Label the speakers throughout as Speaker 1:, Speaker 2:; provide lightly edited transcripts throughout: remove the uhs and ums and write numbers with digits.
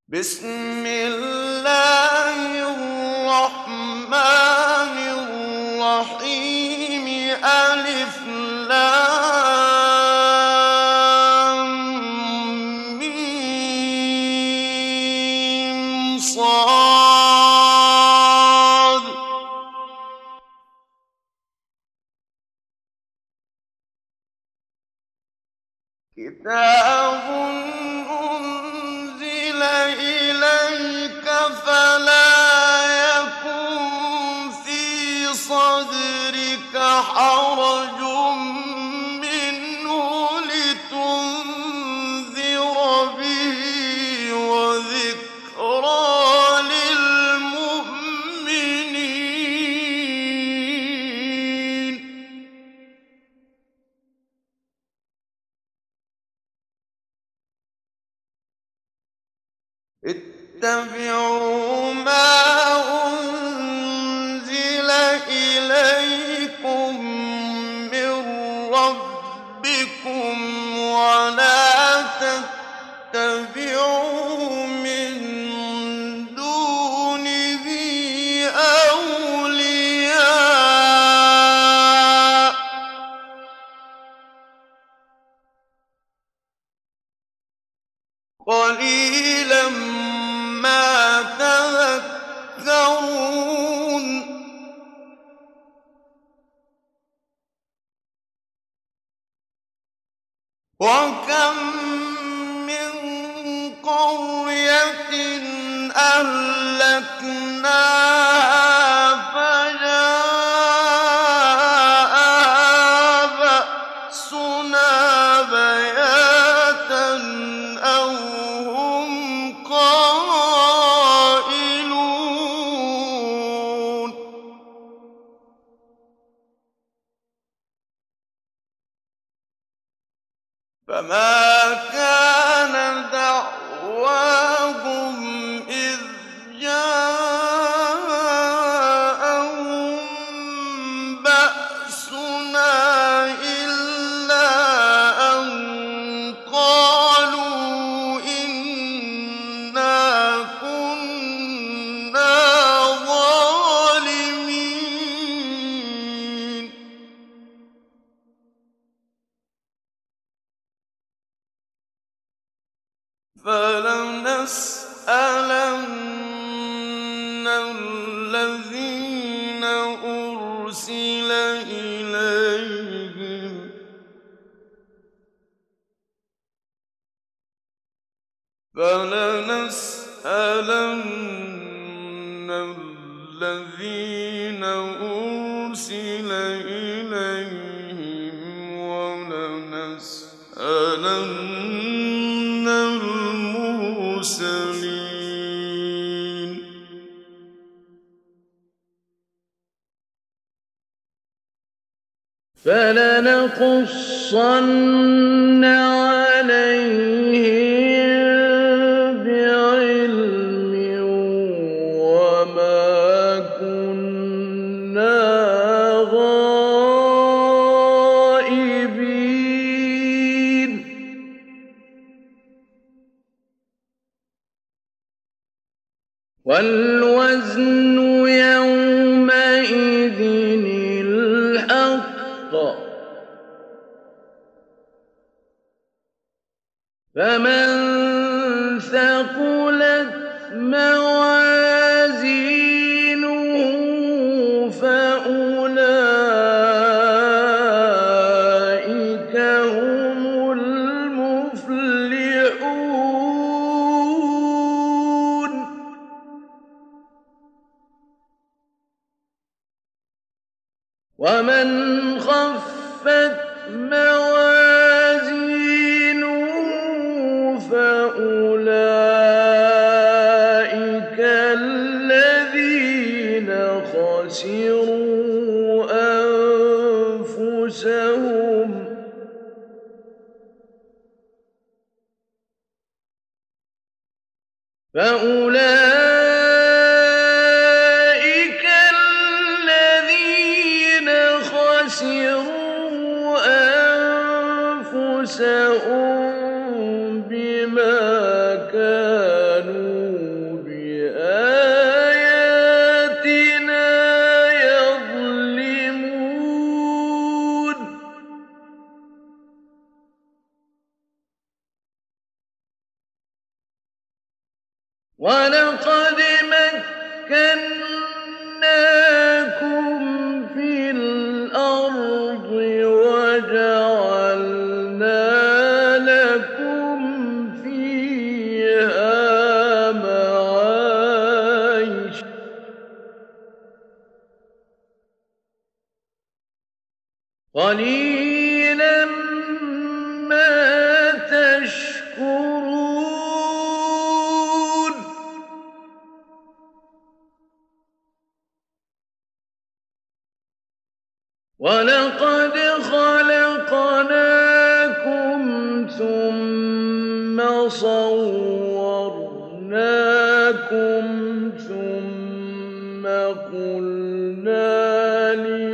Speaker 1: بسم الله الرحمن الرحيم ألف لام ميم صاد كتاب أنزل إليك فلا يكن في صدرك حرج منه لتنذر به وذكرى للمؤمنين اتبعوا ما أنزل إليكم من ربكم ولا تتبعوا من دونه أولياء قليلا ما تذكرون وكم من قرية أهلكناها فجاءها بأسنا بياتا أو هم قائلون فما كان دعواهم إذ جاءهم بأسنا إلا أن قالوا إنا كنا ظالمين فلنسألن الذين أرسل إليهم ولنسألن المرسلين فلنقصن عليهم بعلم وما كنا غائبين والوزن يومئذ الحق فمن ثقلت موازينه فأولئك هم المفلحون ومن خفت موازينه فأولئك الذين خسروا أنفسهم بما كانوا وَلَقَدْ مَكَّنَّاكُمْ فِي الْأَرْضِ وَجَعَلْنَا لَكُمْ فِيهَا مَعَايِشَ ۗ قَلِيلًا مَّا تَشْكُرُونَ وَلَقَدْ خَلَقْنَاكُمْ ثُمَّ صَوَّرْنَاكُمْ ثُمَّ قُلْنَا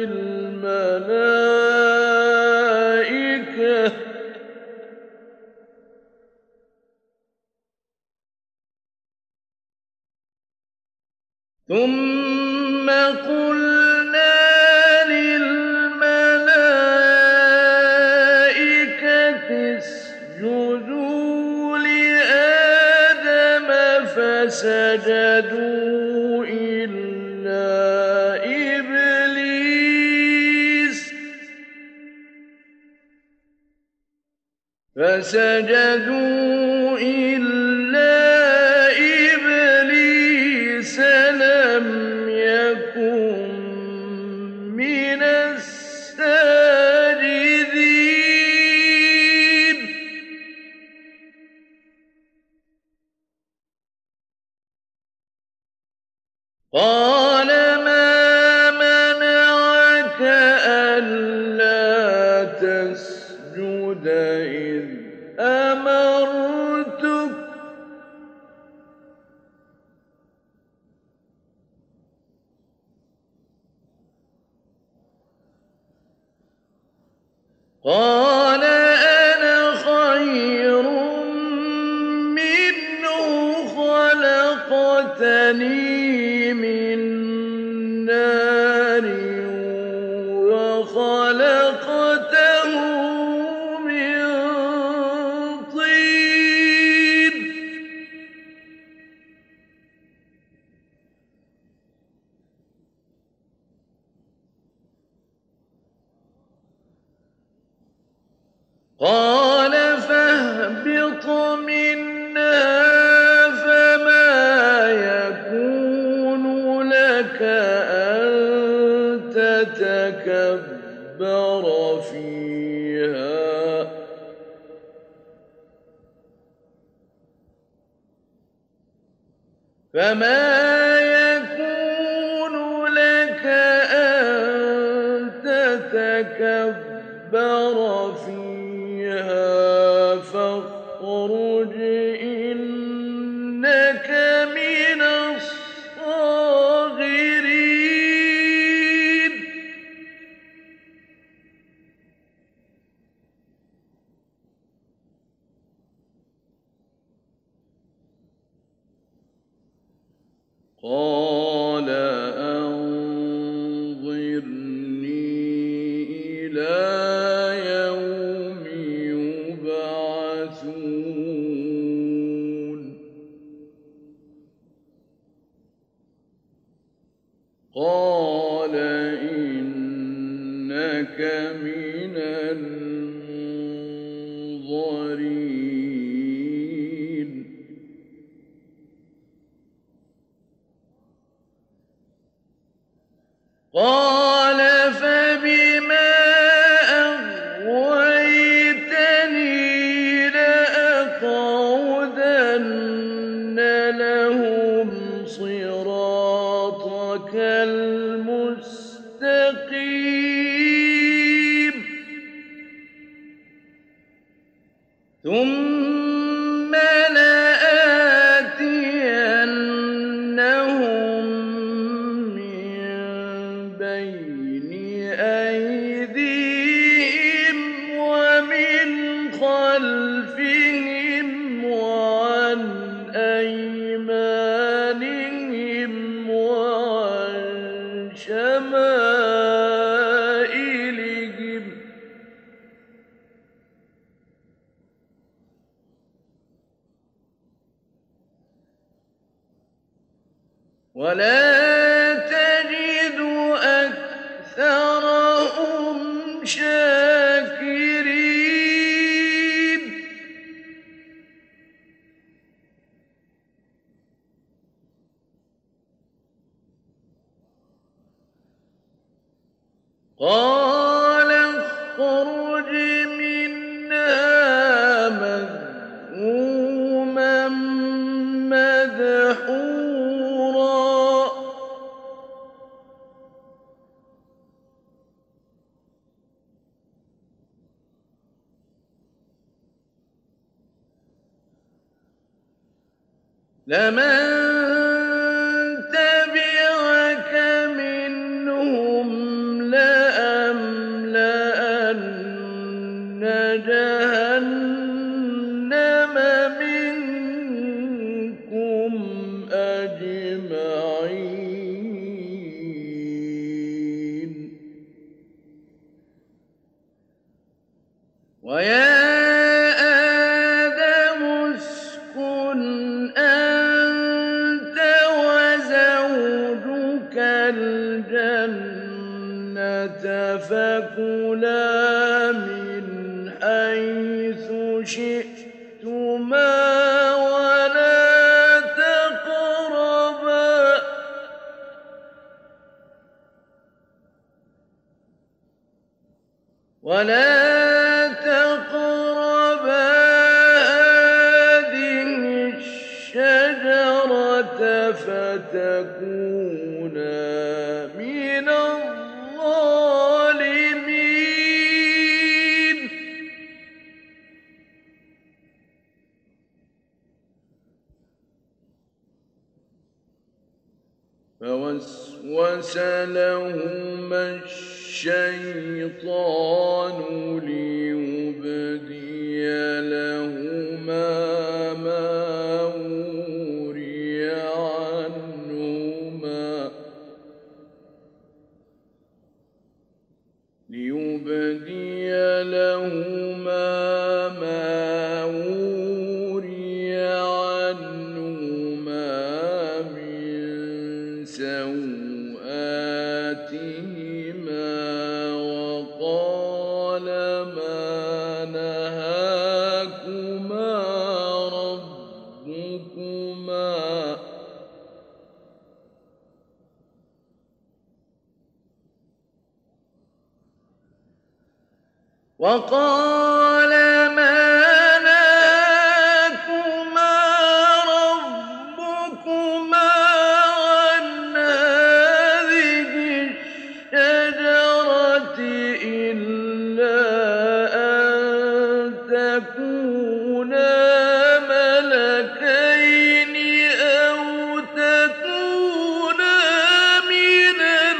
Speaker 1: لِلْمَلَائِكَةِ اسْجُدُوا لِآدَمَ فَسَجَدُوا إِلَّا إِبْلِيسَ لَمْ يَكُن مِّنَ السَّاجِدِينَ قَالَ مَا مَنَعَكَ أَلَّا تَسْجُدَ إِذْ أَمَرْتُكَ ۖ قَالَ أَنَا خَيْرٌ مِّنْهُ خَلَقْتَنِي مِن نَّارٍ وَخَلَقْتَهُ مِن طِينٍ قَالَ فَاهْبِطْ مِنْهَا فَمَا يَكُونُ لَكَ أَن تَتَكَبَّرَ فِيهَا فَاخْرُجْ إِنَّكَ مِنَ الصَّاغِرِينَ قَالَ أَنظِرْنِي إِلَىٰ يَوْمِ يُبْعَثُونَ قَالَ إِنَّكَ مِنَ الْمُنظَرِينَ قَالَ فَبِمَا أَغْوَيْتَنِي لَأَقْعُدَنَّ لَهُمْ صِرَاطَكَ الْمُسْتَقِيمَ ثُمَّ لَآتِيَنَّهُم مِّن بَيْنِ أَيْدِيهِمْ وَمِنْ خَلْفِهِمْ وَعَنْ أَيْمَانِهِمْ وَعَن شَمَائِلِهِمْ ۖ ولا تجد أكثرهم شاكرين قال اخرج منها مذءوما مدحورا لمن تبعك منهم لأملأن جهنم منكم أجمعين ويا آدم اسكن أنت وزوجك الجنة فكلا من حيث شئتما ولا تقربا هذه الشجرة فتكونا من الظالمين فوسوس لهما الشيطان ليبدي لهما ما وري عنهما من سوآتهما وقال ما نهاكما ربكما وقال ما نهاكما ربكما عن هذه الشجرة إلا أن تكونا ملكين أو تكونا من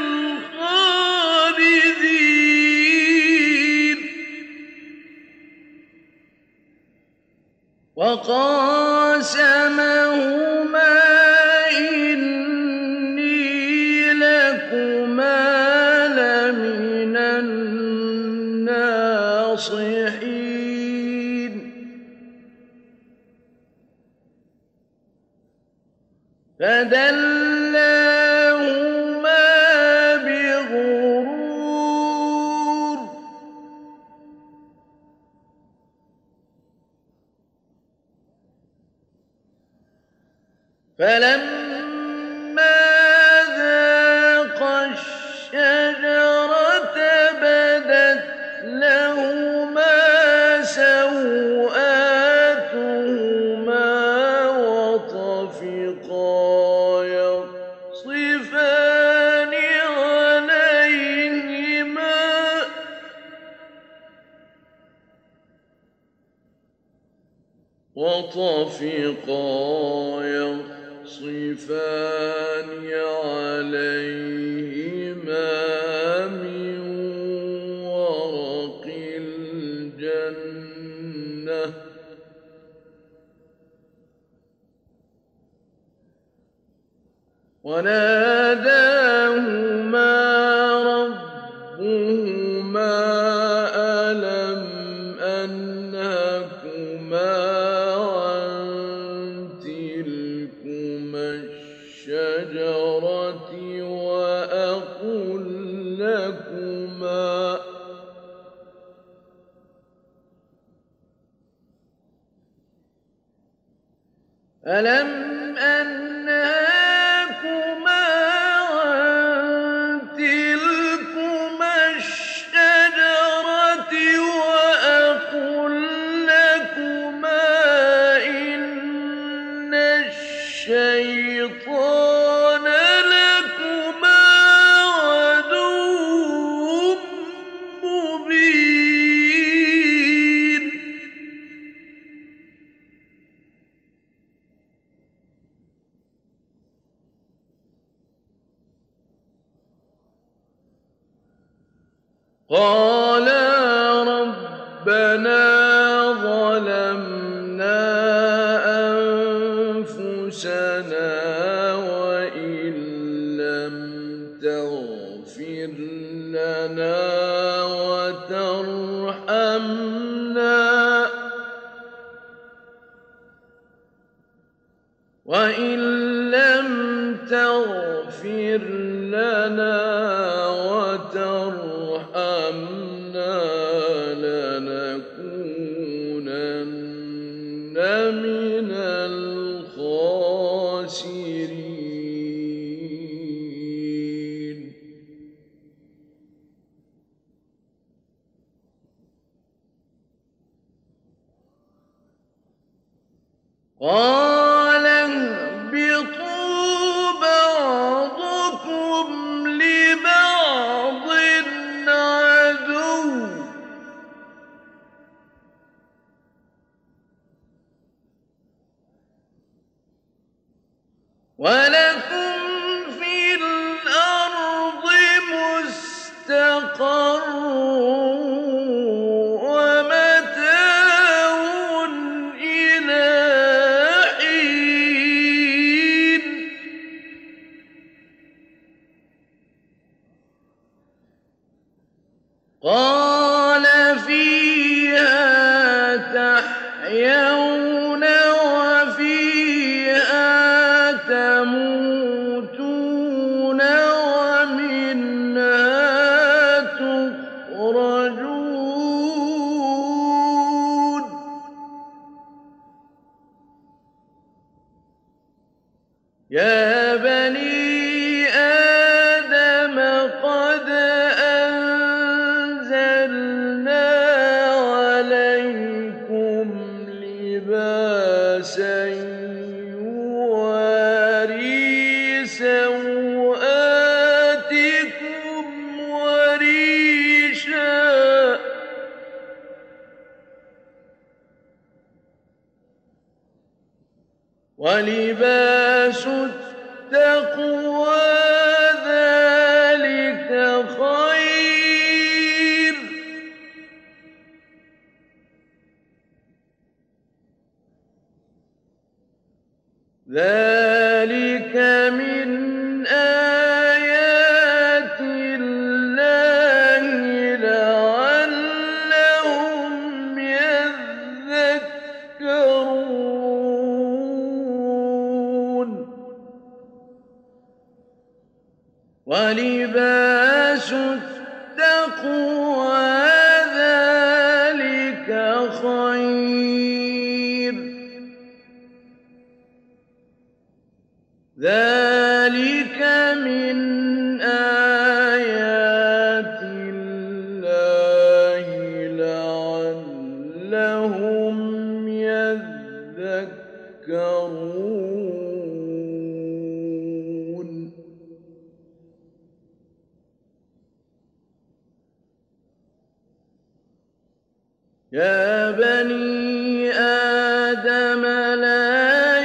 Speaker 1: الخالدين وقاسمهما إني لكما لمن الناصحين فدلاهما بغرور فلما ذاقا الشجرة بدت لهما سوآتهما وطفقا يخصفان عليهما من ورق الجنة وناداهما ربهما ألم أنهكما عن تلكما الشجرة ألم أنهاكما عن تلكما الشجرة وأقل لكما إن الشيطان لكما عدو مبين قالا ربنا ظلمنا أنفسنا وإن لم تغفر لنا وترحمنا لنكونن من الخاسرين قال اهبطوا بعضكم لبعض عدو ولكم في الأرض مستقر ومتاع إلى حين قال فيها تحيون وفيها تموتون ومنها تخرجون يا بني آدم قد أنزلنا عليكم لباسا يواري سوآتكم وريشا ولباس التقوى ذلك خير ذلك من آيات الله لعلهم يذكرون ولباس التقوى ذلك خير ذلك من آيات الله لعلهم يذكرون يا بني آدم لا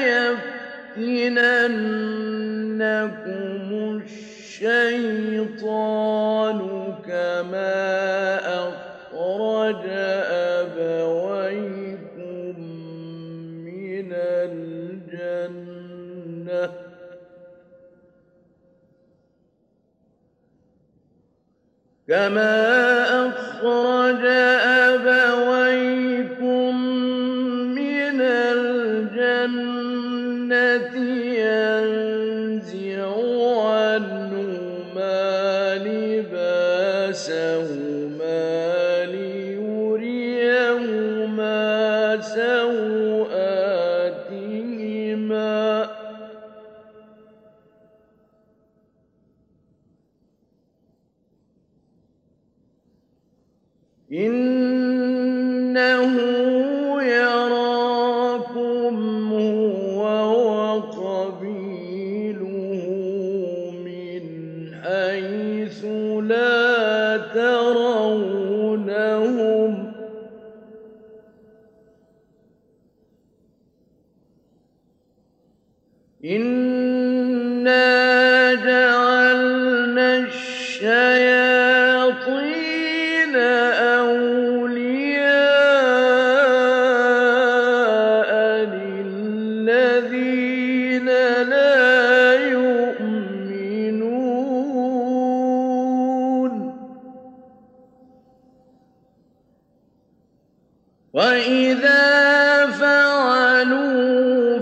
Speaker 1: يفتننكم الشيطان كما أخرج أبويكم من الجنة كما أخرج أبويكم من الجنة ينزع عنهما لباسهما ليريهما سوآتهما إنه يراكم هو وقبيله من حيث لا ترونهم إنا جعلنا الشياطين أولياء للذين لا يؤمنون وإذا فعلوا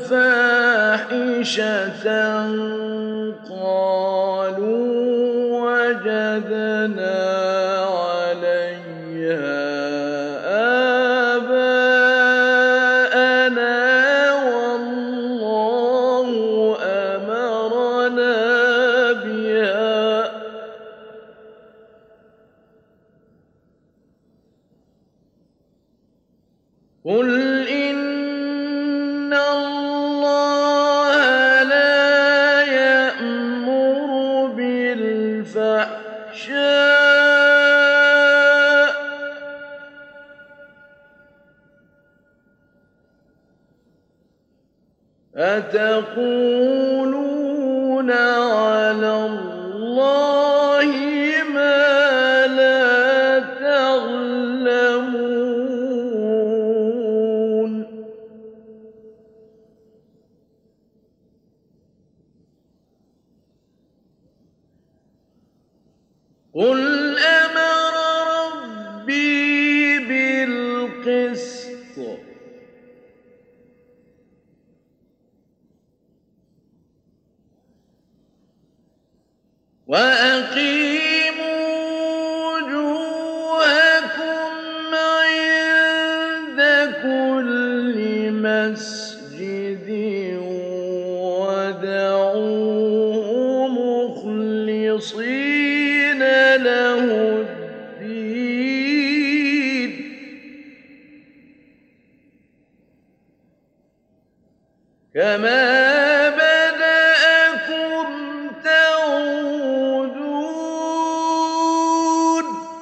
Speaker 1: فاحشة قالوا وجدنا عليها آباءنا والله أمرنا بها قل إن الله لا يأمر بالفحشاء أتقولون على الله ما لا تعلمون قل أمر ربي بالقسط وأقيموا وجوهكم عند كل مسجد ودعوه مخلصين له الدين كما بدأكم تعودون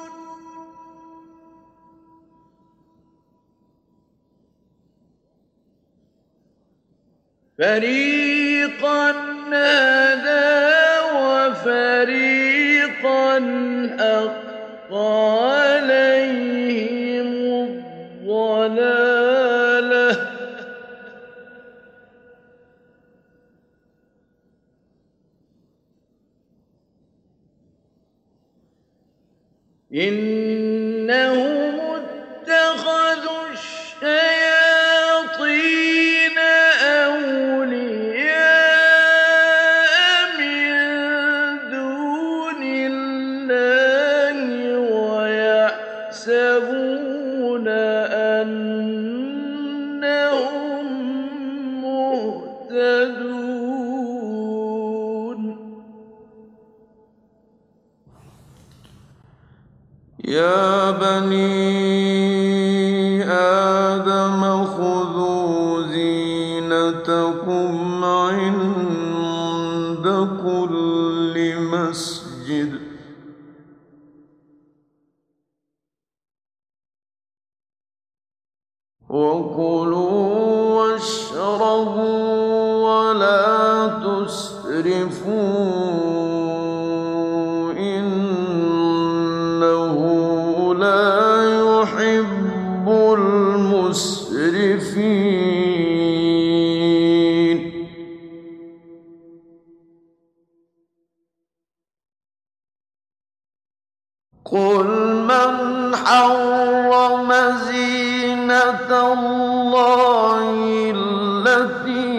Speaker 1: فريقا هدى وفريقا حق عليهم الضلالة إنهم اتخذوا الشياطين أولياء من دون الله ويحسبون أنهم مهتدون
Speaker 2: يا بني آدم خذوا زينتكم عند كل مسجد وكلوا واشربوا ولا تسرفوا إنه لا يحب المسرفين قل من حرم زينة الله التي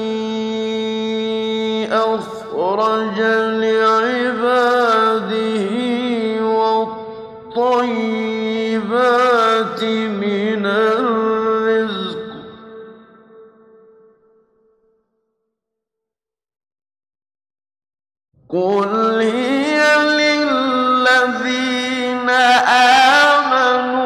Speaker 2: أخرج لعباده والطيبات من الرزق قل هي للذين آمنوا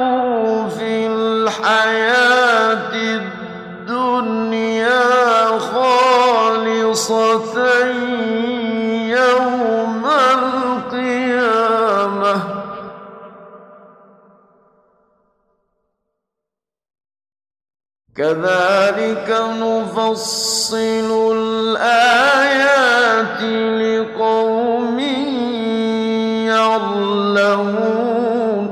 Speaker 2: يوم القيامة كذلك نفصل الآيات لقوم يعلمون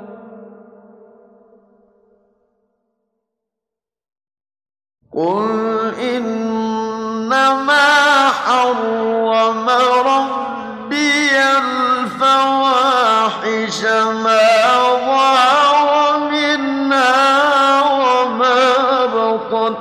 Speaker 2: قل إنما حرم ربي الفواحش ما ظهر منها وما بطن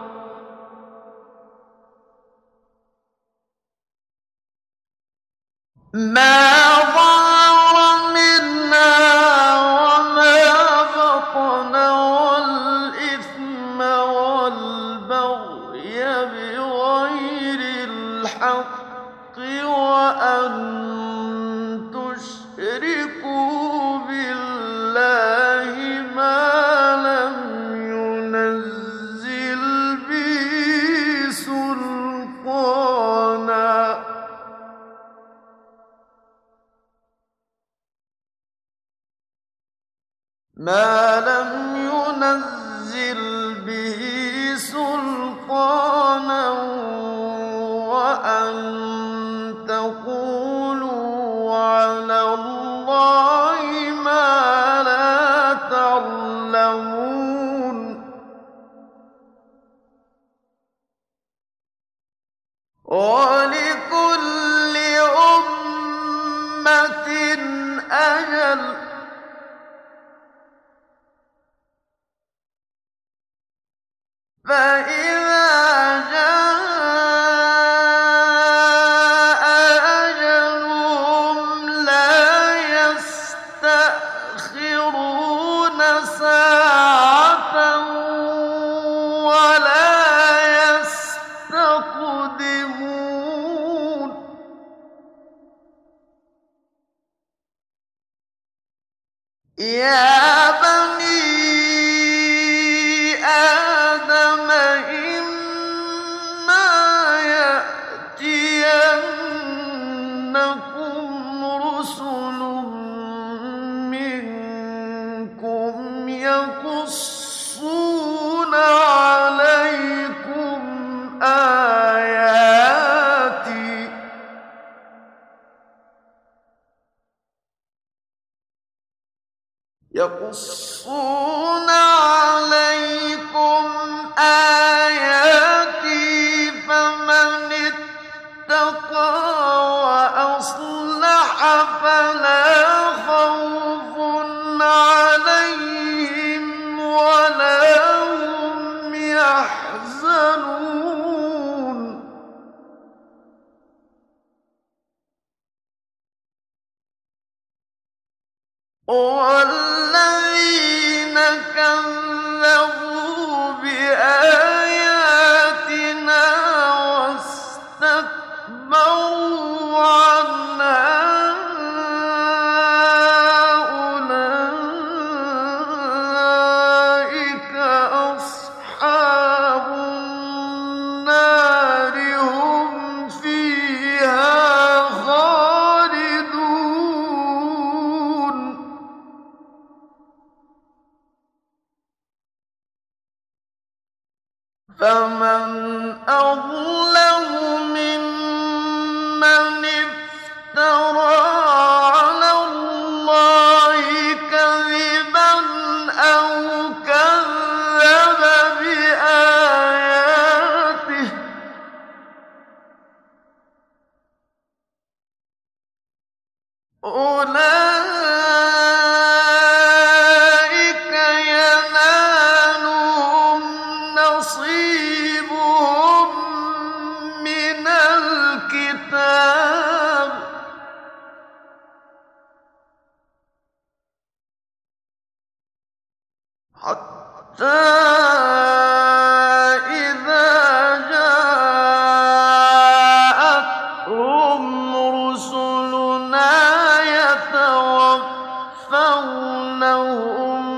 Speaker 2: والإثم والبغي بغير الحق وأن تشركوا بالله ما لم ينزل به سلطانا وأن تقولوا على الله ما لا تعلمون ولكل أمة أجل فإذا جاء أجلهم لا يستأخرون ساعة ولا يستقدمون يا بني آدم إما يأتينكم رسل منكم يقصون عليكم آياتي فمن اتقى وأصلح فلا خوف عليهم ولا هم يحزنون والذين كذبوا بآياتنا واستكبروا عنها أولئك أصحاب النار هم فيها خالدون فمن أظلم ممن افترى على الله كذبا أو كذب بآياته أولئك ينالهم نصيبهم من الكتاب حتى إذا جاءتهم رسلنا يتوفونهم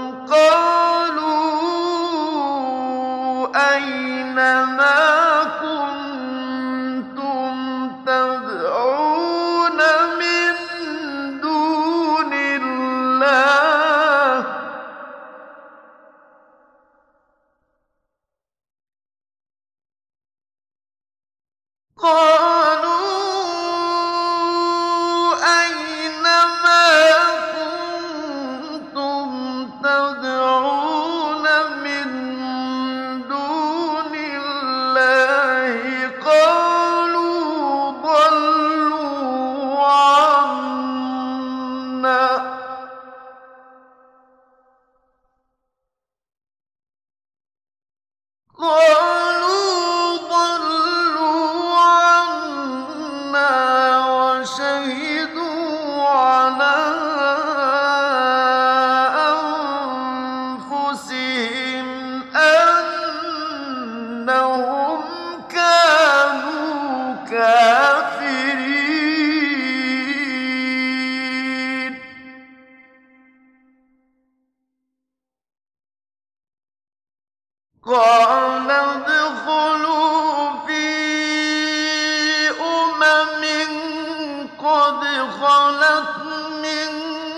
Speaker 2: قالوا أين ما كنتم الكافرين قال ادخلوا في قد خلت من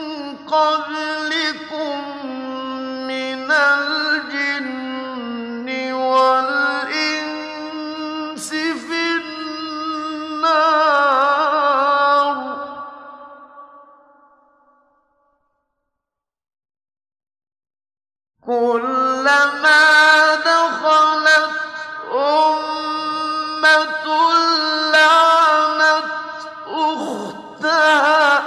Speaker 2: قبلكم من الجن والإنس في النار كلما دخلت أمة لعنت أختها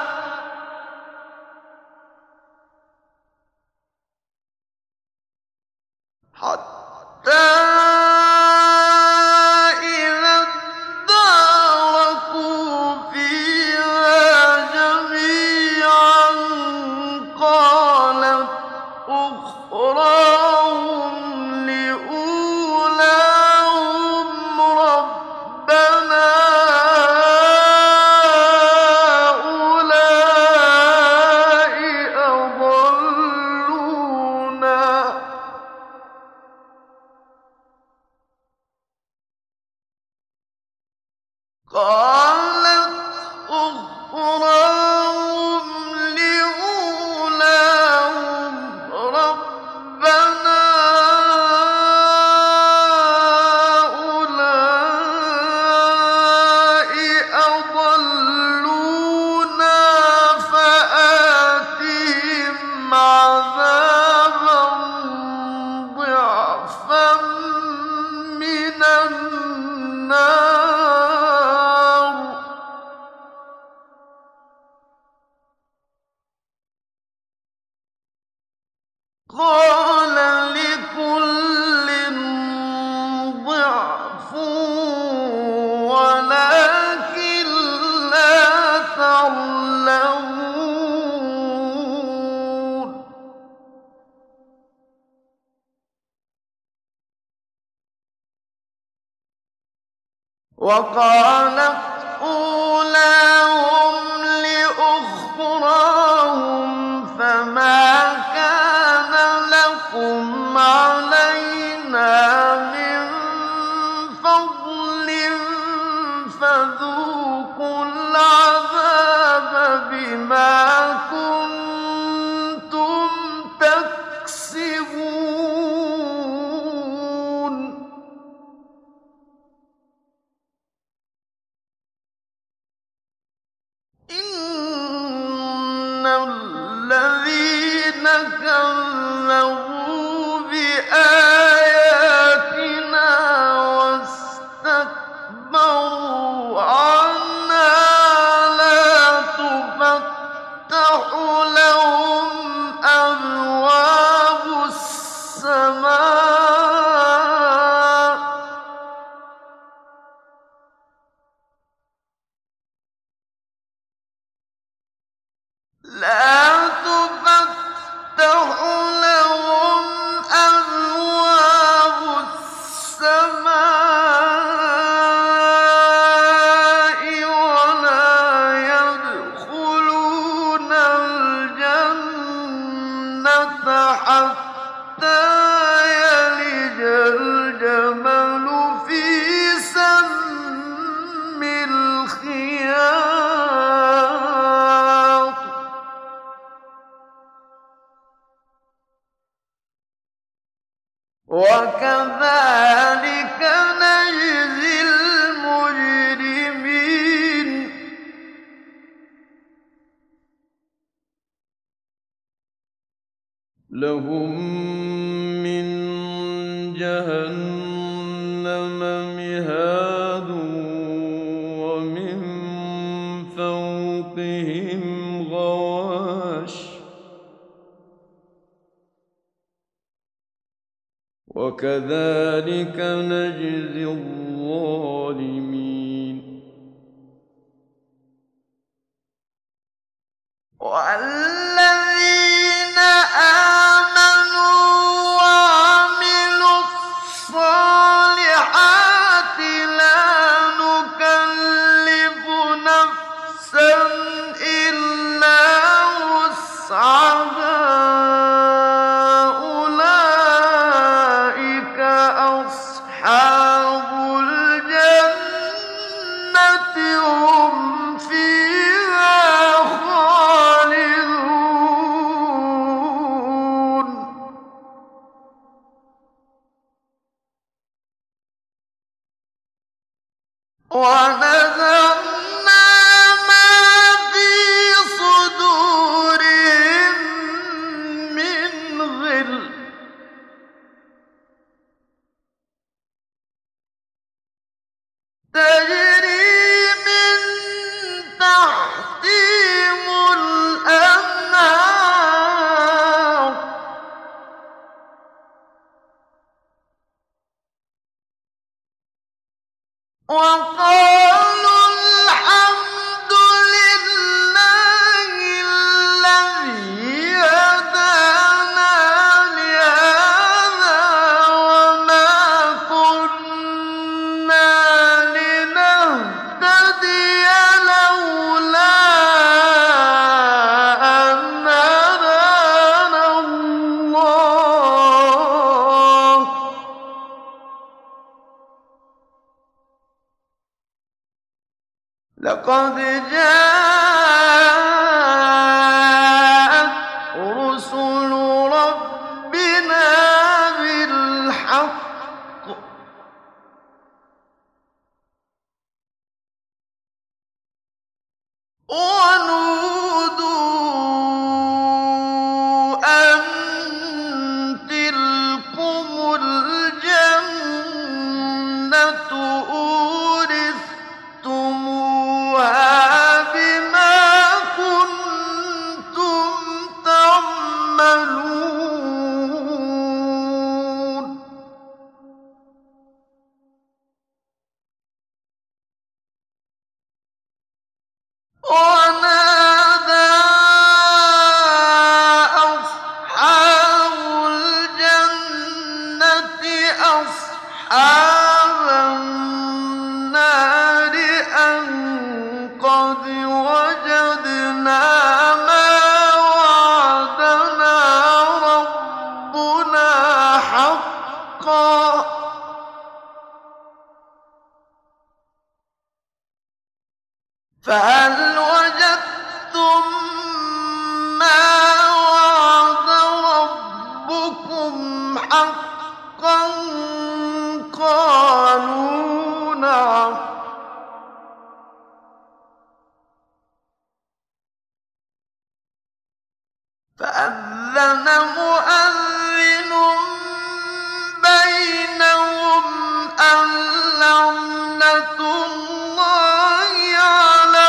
Speaker 2: حتى إذا اداركوا فيها جميعا قالت أخراهم لأولاهم ربنا هؤلاء أضلونا قالت أخراهم لأولاهم ربنا هؤلاء أضلونا فآتهم عذابا ضعفا من النار قال لكل ضعف ولكن لا تعلمون وقالت أولاهم لأخراهم فما كان لكم علينا من فضل فذوقوا العذاب بما كنتم تكسبون إن الذين كذبوا بآياتنا واستكبروا عنها لا تفتح لهم أبواب السماء لا تفتح لهم أبواب السماء ولا يدخلون الجنة حتى يلج الجمل في سم الخياط وكذلك نجزي المجرمين لهم من جهنم مهاد ومن فوقهم غواش وكذلك نجزي الظالمين والذين آمنوا وعملوا الصالحات لا نكلف هم فيها خالدون ونزعنا ما في صدورهم من غل تجري من تحتهم الأنهار وقالوا الحمد لله الذي هدانا لهذا وما كنا لنهتدي لولا أن هدانا الله لقد جاءت رسل ربنا بالحق ونودوا أن تلكم الجنة أورثتموها بما كنتم تعملون ونادى أصحاب الجنة أصحاب النار أن قد وجدنا ما وعدنا ربنا حقا فهل وجدتم ما وعد ربكم حقا قالوا نعم فأذن مؤذن بينهم أن لعنة الله على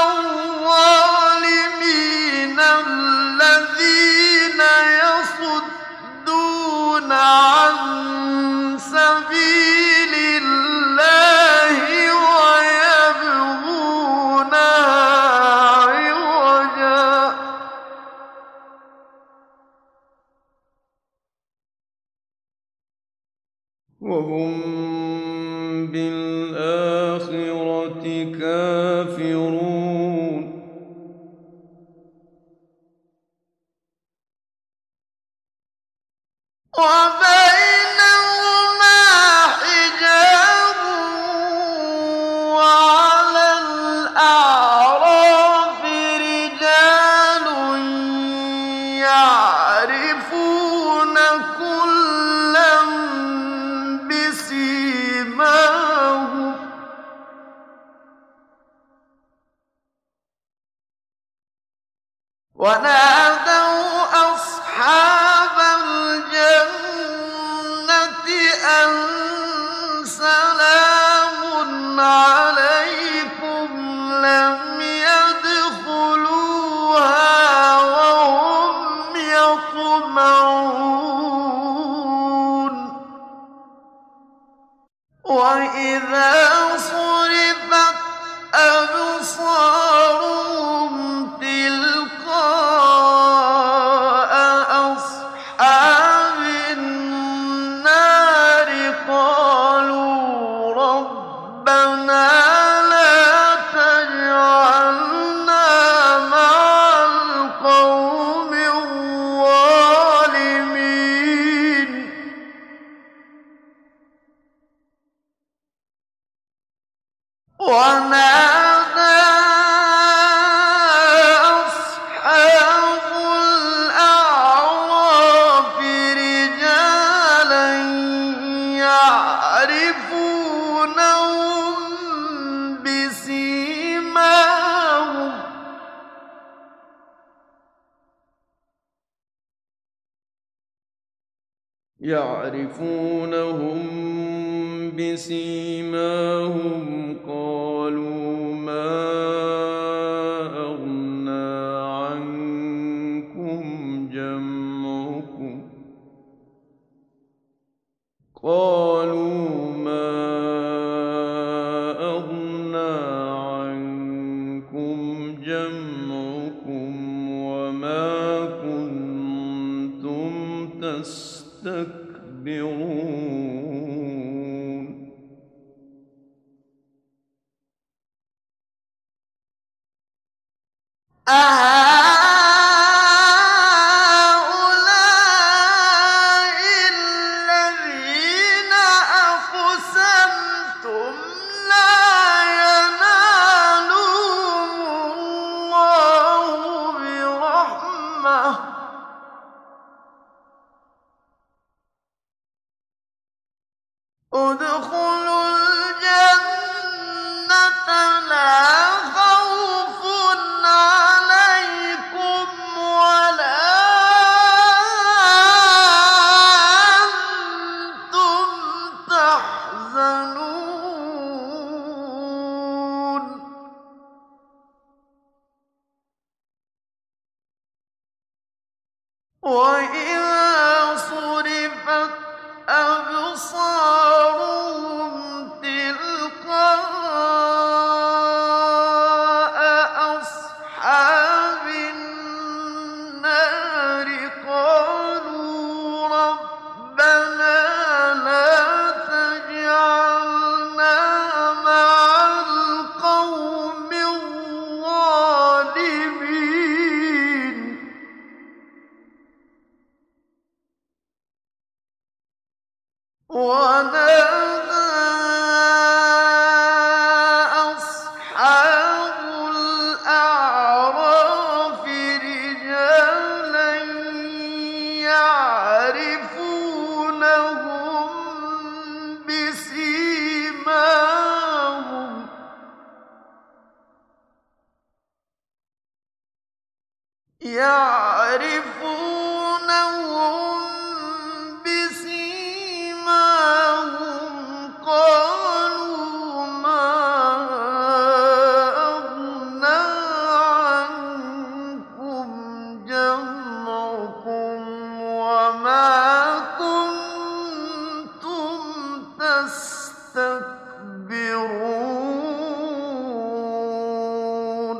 Speaker 2: الظالمين الذين يصدون عن سبيل الله ويبغونها عوجا وهم بالآخرة كافرون وبينهما حجاب وعلى الأعراف رجال يعرفون كلا بسيماهم ونادوا أصحاب الجنة أن سلام عليكم لم يدخلوها وهم يطمعون وإذا صرفت أبصارهم تلقاء
Speaker 1: يعرفونهم بسيماهم قالوا ما أغنى عنكم جمعكم قالوا ما أغنى عنكم جمعكم وما كنتم تستكبرون
Speaker 2: أهؤلاء الذين أقسمتم لا ينالهم الله برحمة ادخلوا الجنة لا خوف عليكم ولا أنتم تحزنون وإذا صرفت أبصارهم تلقاء أصحاب النار قالوا ربنا لا تجعلنا مع القوم الظالمين ونادى أصحاب الأعراف رجالا يعرفونهم بسيماهم قالوا ما أغنى عنكم جمعكم وما كنتم تستكبرون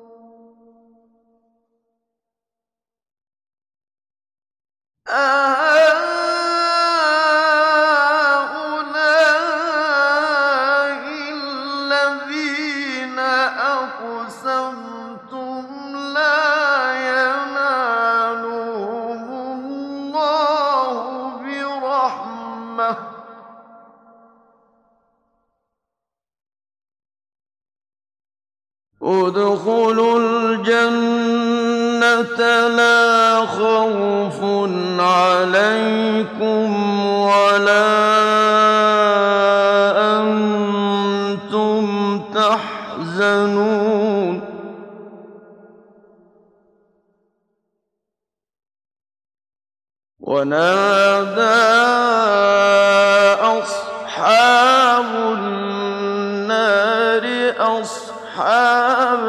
Speaker 2: أهؤلاء الذين أقسمتم لا ينالهم الله برحمة ادخلوا الجنة لا خوف عليكم ولا أنتم تحزنون ونادى أصحاب النار أصحاب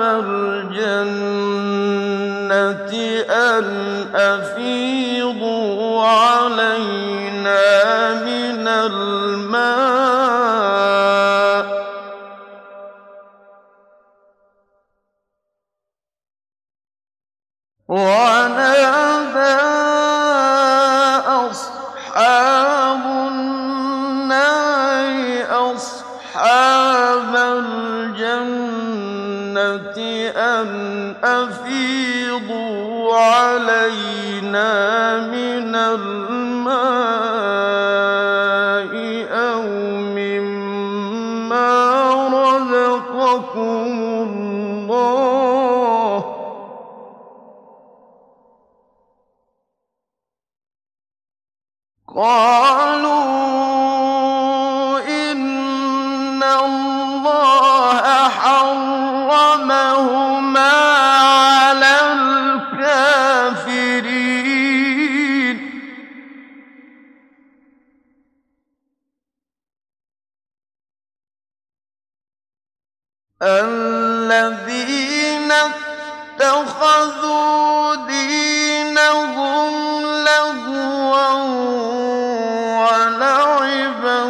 Speaker 2: الجنة أن أفيضوا علينا من الماء ونادى أصحاب النار أصحاب الجنة أن أفيضوا علينا من الماء أو مما رزقكم الله قالوا إن الله حرمهما على الكافرين الذين اتخذوا دينهم لهوا ولعبا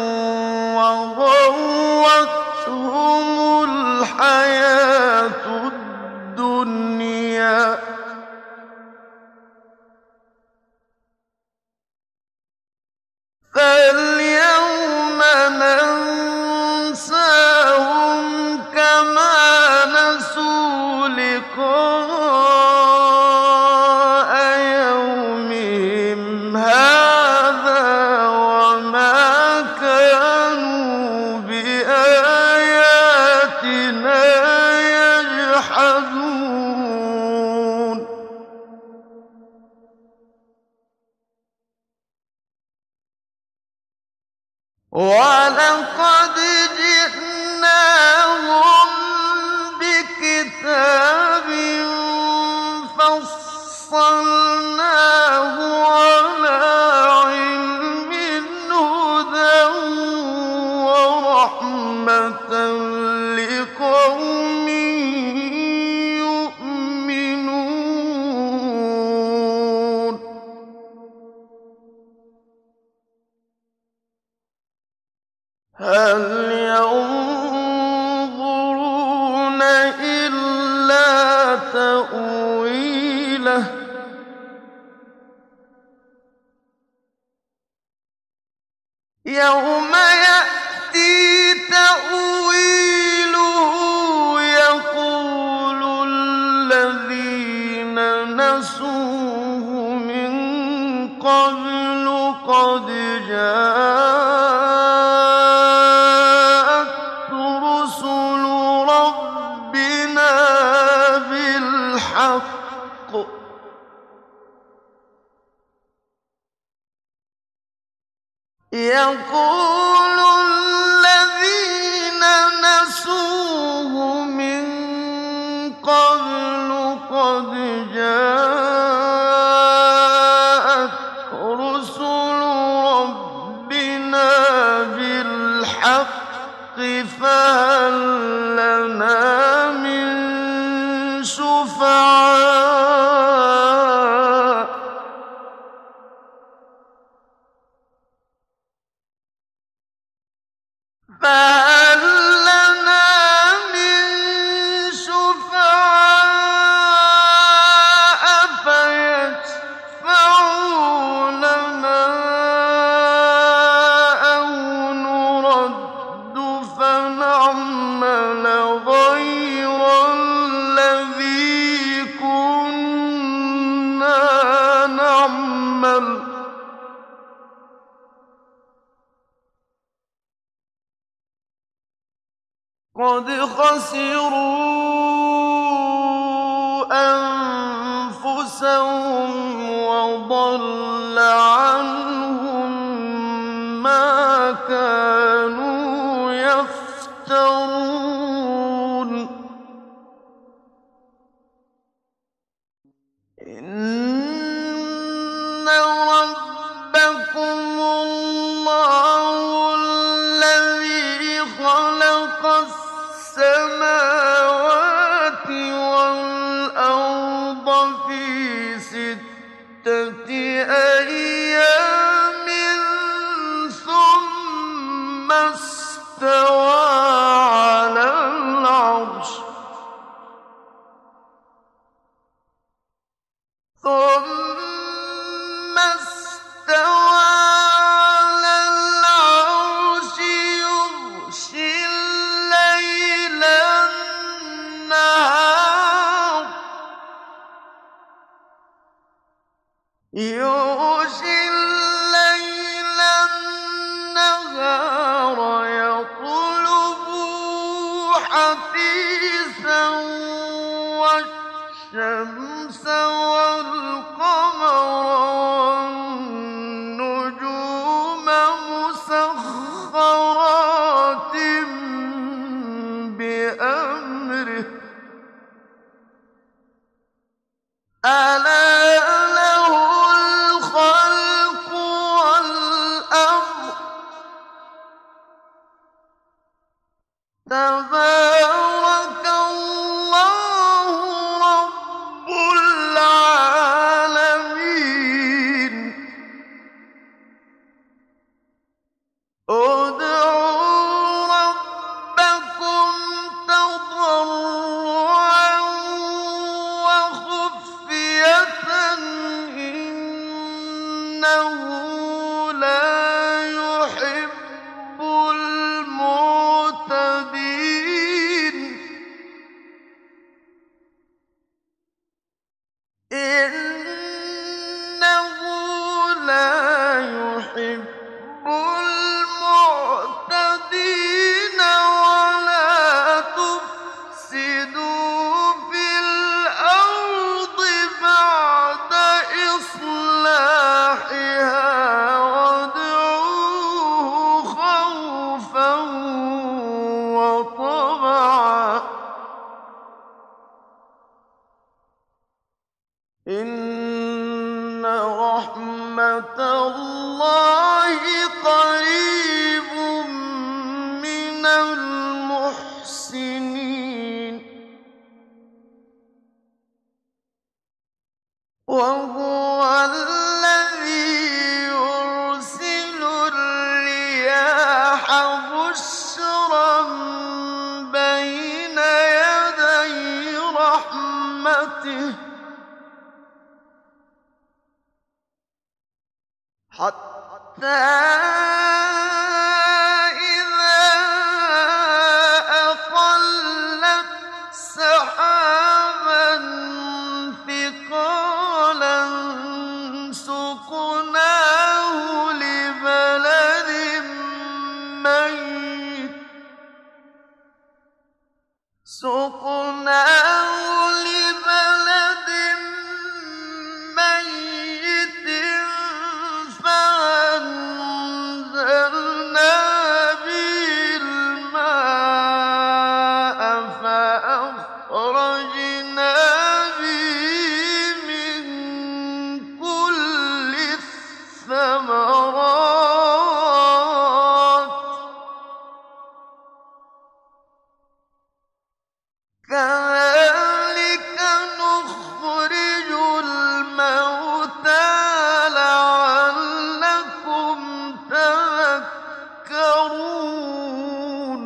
Speaker 2: وغرتهم الحياة الدنيا فاليوم ننساهم كما نسوا لقاء يومهم هذا وما كانوا بآياتنا يجحدون ولقد جئناهم بكتاب فصلناه على علم هدى ورحمة لقوم يؤمنون هل ينظرون إلا تأويله يوم يأتي تأويله يقول الذين نسوه من قبل قد جاءت رسل ربنا بالحق يقول الذين نسوه من قبل قد جاءت رسل ربنا بالحق فهل لنا من شفعاء فهل لنا من شفعاء فيشفعوا لنا أو نرد فنعمل غير الذي كنا نعمل قد خسروا أنفسهم وضل عنهم ما كانوا يفترون إن ربكم الله الذي خلق السماوات والأرض في 6 أيام ثم استوى على العرش يغشي الليل النهار يطلبه حثيثا والشمس والقمر والنجوم مسخرات بأمره ألا له الخلق والأمر تبارك وَتُفْسِدُوا فِي الْأَرْضِ بَعْدَ إِصْلَاحِهَا وَادْعُوهُ خَوْفًا وَطَمَعًا ۚ إِنَّ رَحْمَتَ اللَّهِ قَرِيبٌ مِّنَ الْمُحْسِنِينَ وَهُوَ الَّذِي يُرْسِلُ الرِّيَاحَ بُشْرًا بَيْنَ يَدَيْ رَحْمَتِهِ حَتَّىٰ إِذَا أَقَلَّتْ سَحَابًا ثِقَالًا سُقْنَاهُ لِبَلَدٍ مَّيِّتٍ فَأَنزَلْنَا بِهِ الْمَاءَ فَأَخْرَجْنَا بِهِ مِن كُلِّ الثَّمَرَاتِ ۚ كَذَٰلِكَ نُخْرِجُ الْمَوْتَىٰ لَعَلَّكُمْ تَذَكَّرُونَ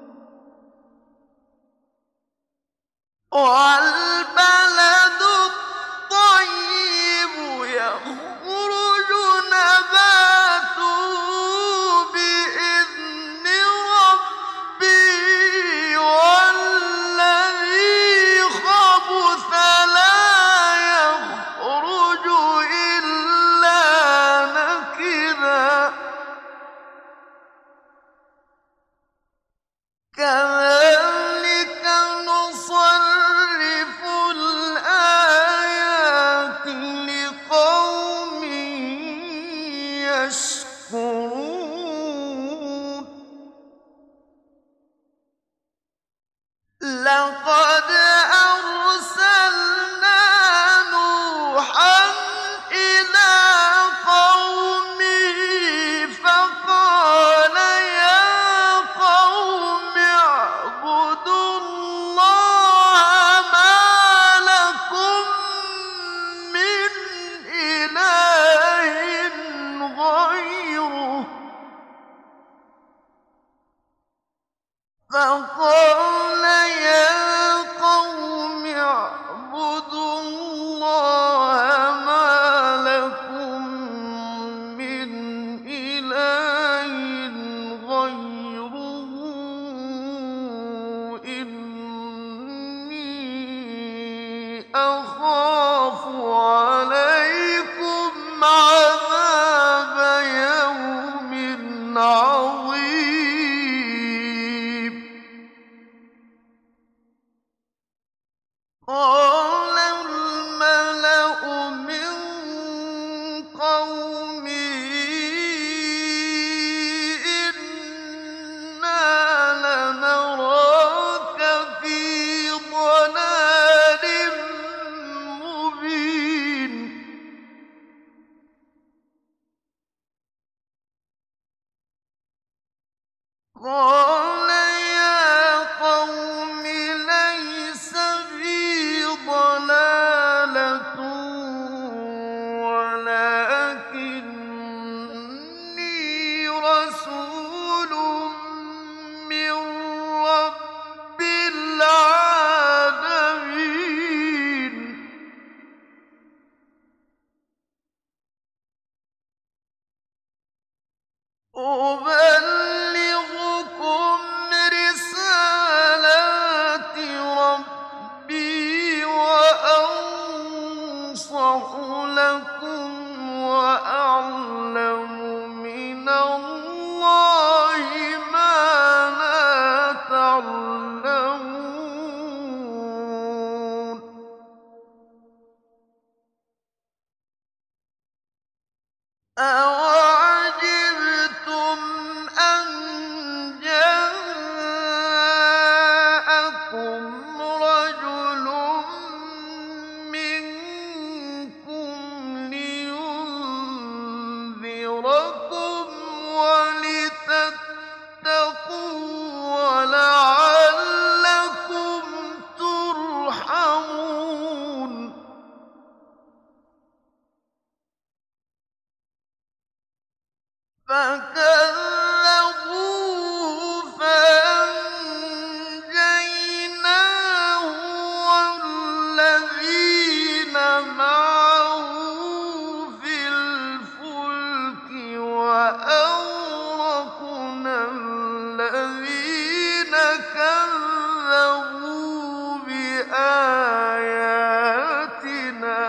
Speaker 2: وَالْبَلَدُ الطَّيِّبُ يَخْرُجُ نَبَاتُهُ بِإِذْنِ رَبِّهِ وَالَّذِي خَبُثَ لَا يَخْرُجُ إِلَّا نَكِدًا ۚ كَذَٰلِكَ نُصَرِّفُ الْآيَاتِ لِقَوْمٍ يَشْكُرُونَ لَقَدْ أَرْسَلْنَا نُوحًا إِلَىٰ قَوْمِهِ فَقَالَ يَا قَوْمِ اعْبُدُوا اللَّهَ مَا لَكُم مِّنْ إِلَٰهٍ غَيْرُهُ إِنِّي أَخَافُ عَلَيْكُمْ عَذَابَ يَوْمٍ عَظِيمٍ قَالَ الْمَلَأُ مِن قَوْمِهِ إِنَّا لَنَرَاكَ فِي ضَلَالٍ مُّبِينٍ قَالَ يَا قَوْمِ لَيْسَ بِي فكذبوه فأنجيناه والذين معه في الفلك وأغرقنا الذين كذبوا بآياتنا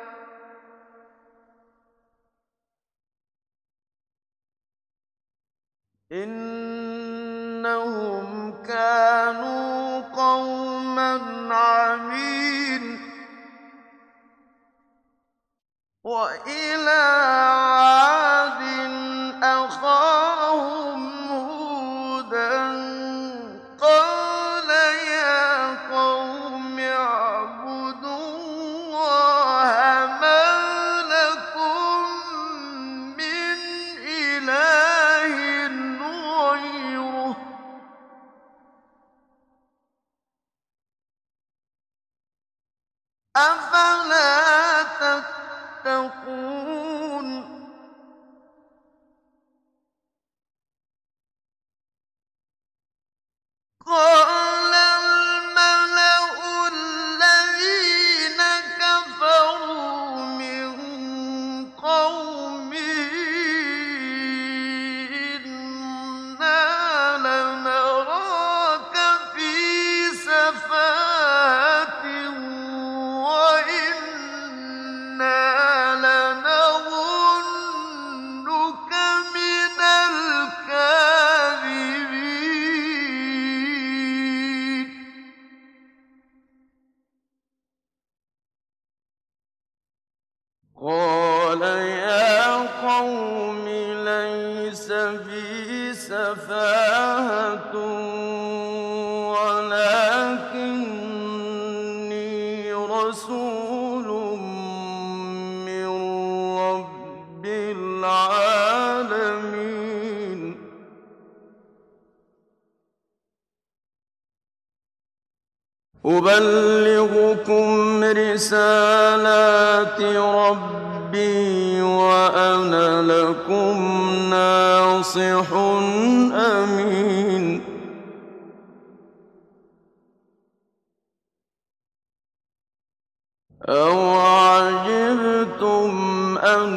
Speaker 2: إنهم كانوا قوما عمين وإلى عاد أخاهم هودا قال يا قوم اعبدوا الله ما لكم من إله غيره أفلا تتقون قال الملأ الذين كفروا من قومه إنا لنراك في سفاهة وإنا لنظنك من الكاذبين قال يا قوم ليس بي سفاهة ولكني رسول من رب العالمين أبلغكم رسالات ربي وأنا لكم ناصح أمين أَوَعَجِبْتُمْ أَن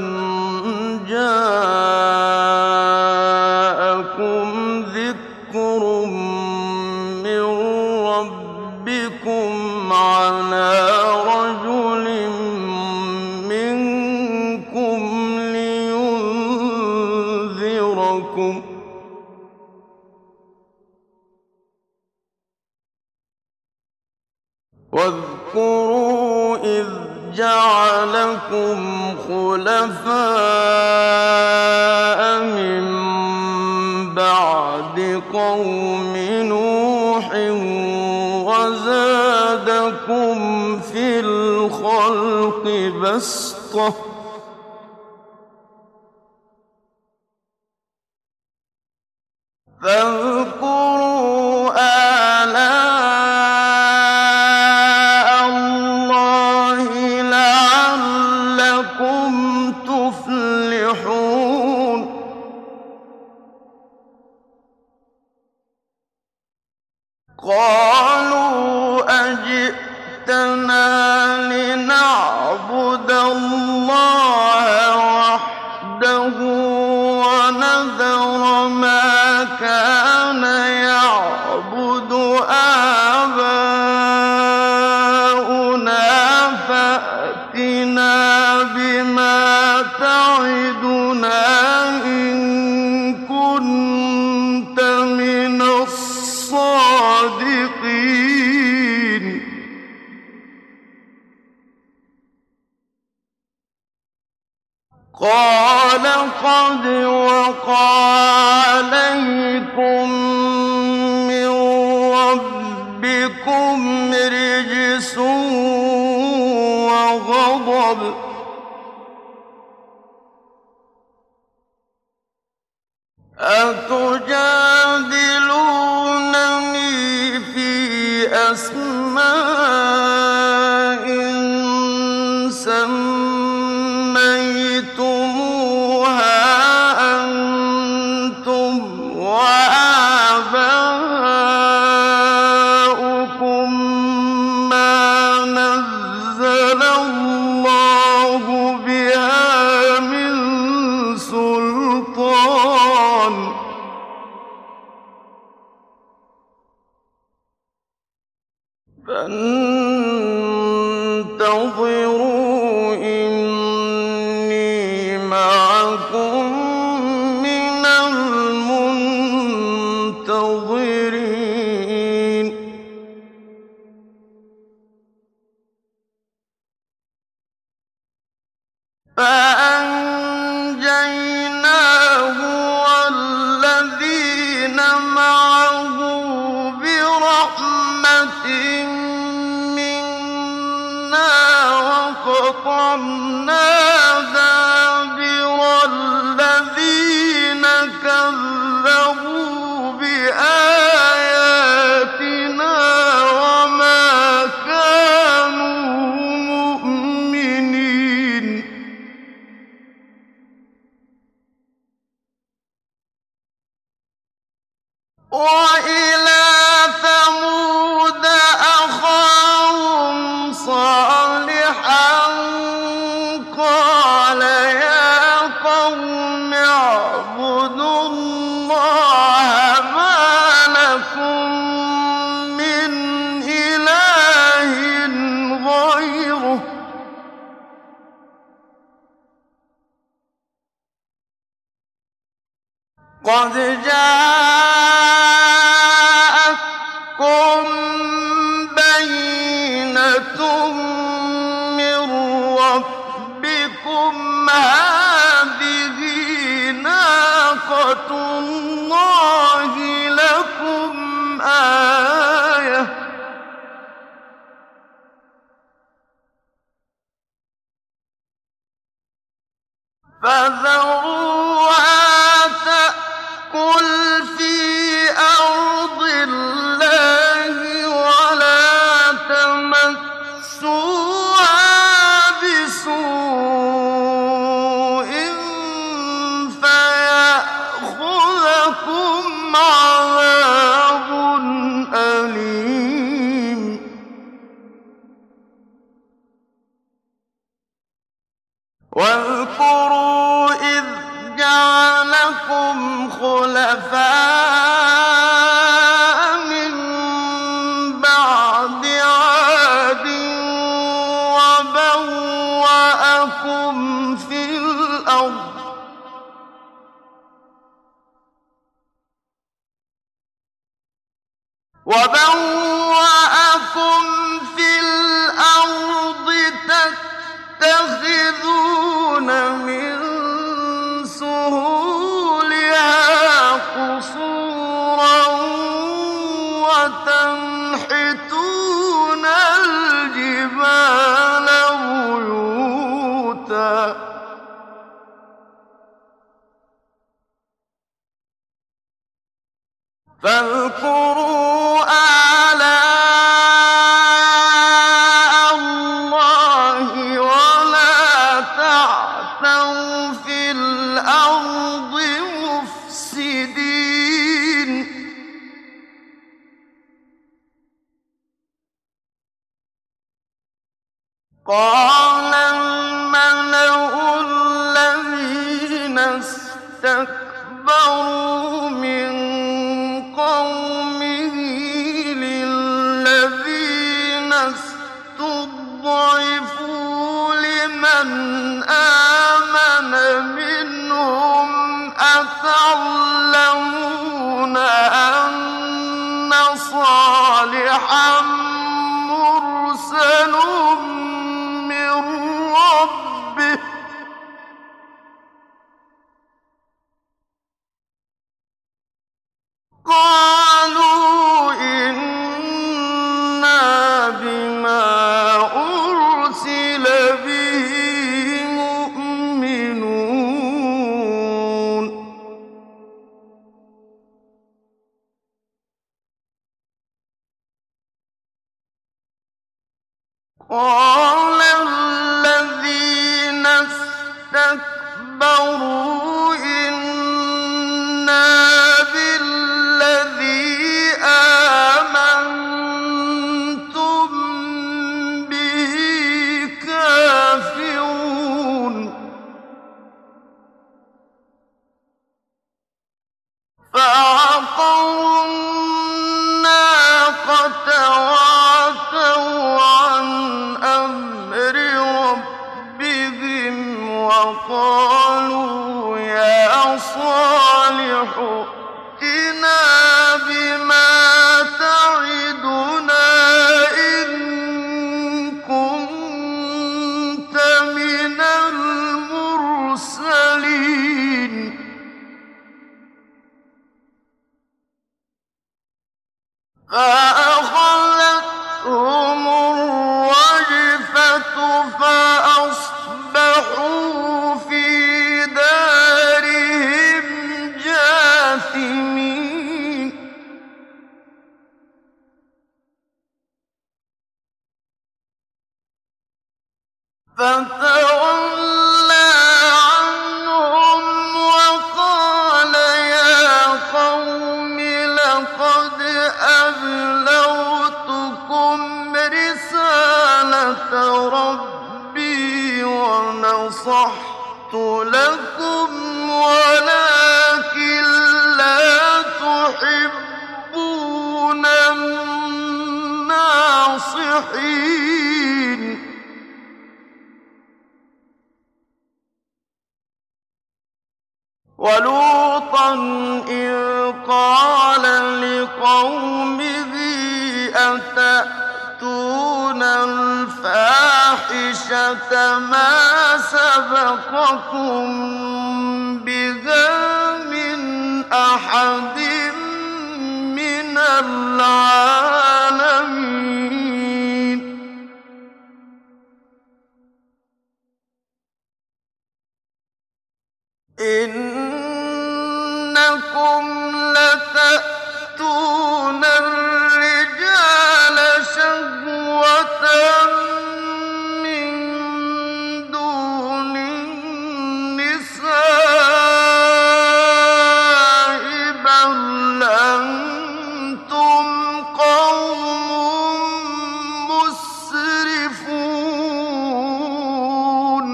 Speaker 2: جَاءَكُمْ ذِكْرٌ مِّن رَّبِّكُمْ عَلَىٰ رَجُلٍ مِّنكُمْ لِيُنذِرَكُمْ ۚ واذكروا إذ جعلكم خلفاء من بعد قوم نوح وزادكم في الخلق بسطة فاذكروا آلاء الله لعلكم تفلحون قالوا أجئتنا لنعبد الله وحده ونذر ما كان يعبد آباؤنا فأتنا بما تعدنا إن كنت من الصادقين قال قد وقع عليكم من ربكم رجس وغضب أتجادلونني في أسماء سميتموها أنتم فانتظروا إني معكم من المنتظرين فأنجيناه والذين معه برحمة منا وقطعنا دابر الذين كذبوا بآياتنا وما كانوا مؤمنين وإلى ثمود أخاهم صالحا قال يا قوم اعبدوا الله ما لكم من إله غيره قد جاءتكم بينة من ربكم هذه ناقة الله لكم آية فذروها تأكل في أرض الله ولا تمسوها بسوء فيأخذكم عذاب أليم واذكروا إذ جعلكم خلفاء من بعد عاد وبوأكم في الأرض تتخذون من سهولها قصورا وتنحتون الجبال بيوتا فاذكروا آلاء الله ولا تعثوا في الأرض مفسدين قال الملأ الذين استكبروا من قومه للذين استضعفوا لمن آمن منهم أتعلمون أن صالحا مرسل من ربه قالوا إنا بما أرسل به مؤمنون قال الذين استكبروا إنا بالذي آمنتم به كافرون فعقروا الناقة وعتوا فَتَوَلَّىٰ عَنْهُمْ وَقَالَ يَا قَوْمِ لَقَدْ أَبْلَغْتُكُمْ رِسَالَةَ رَبِّي وَنَصَحْتُ لَكُمْ وَلَٰكِن لَّا تُحِبُّونَ النَّاصِحِينَ وَلُوطًا إِذْ قَالَ لِقَوْمِهِ أَتَأْتُونَ الْفَاحِشَةَ مَا سَبَقَكُم بِهَا مِنْ أَحَدٍ مِّنَ الْعَالَمِينَ إِنَّكُمْ لَتَأْتُونَ الرِّجَالَ شَهْوَةً مِّن دُونِ النِّسَاءِ ۚ بَلْ أَنتُمْ قَوْمٌ مُّسْرِفُونَ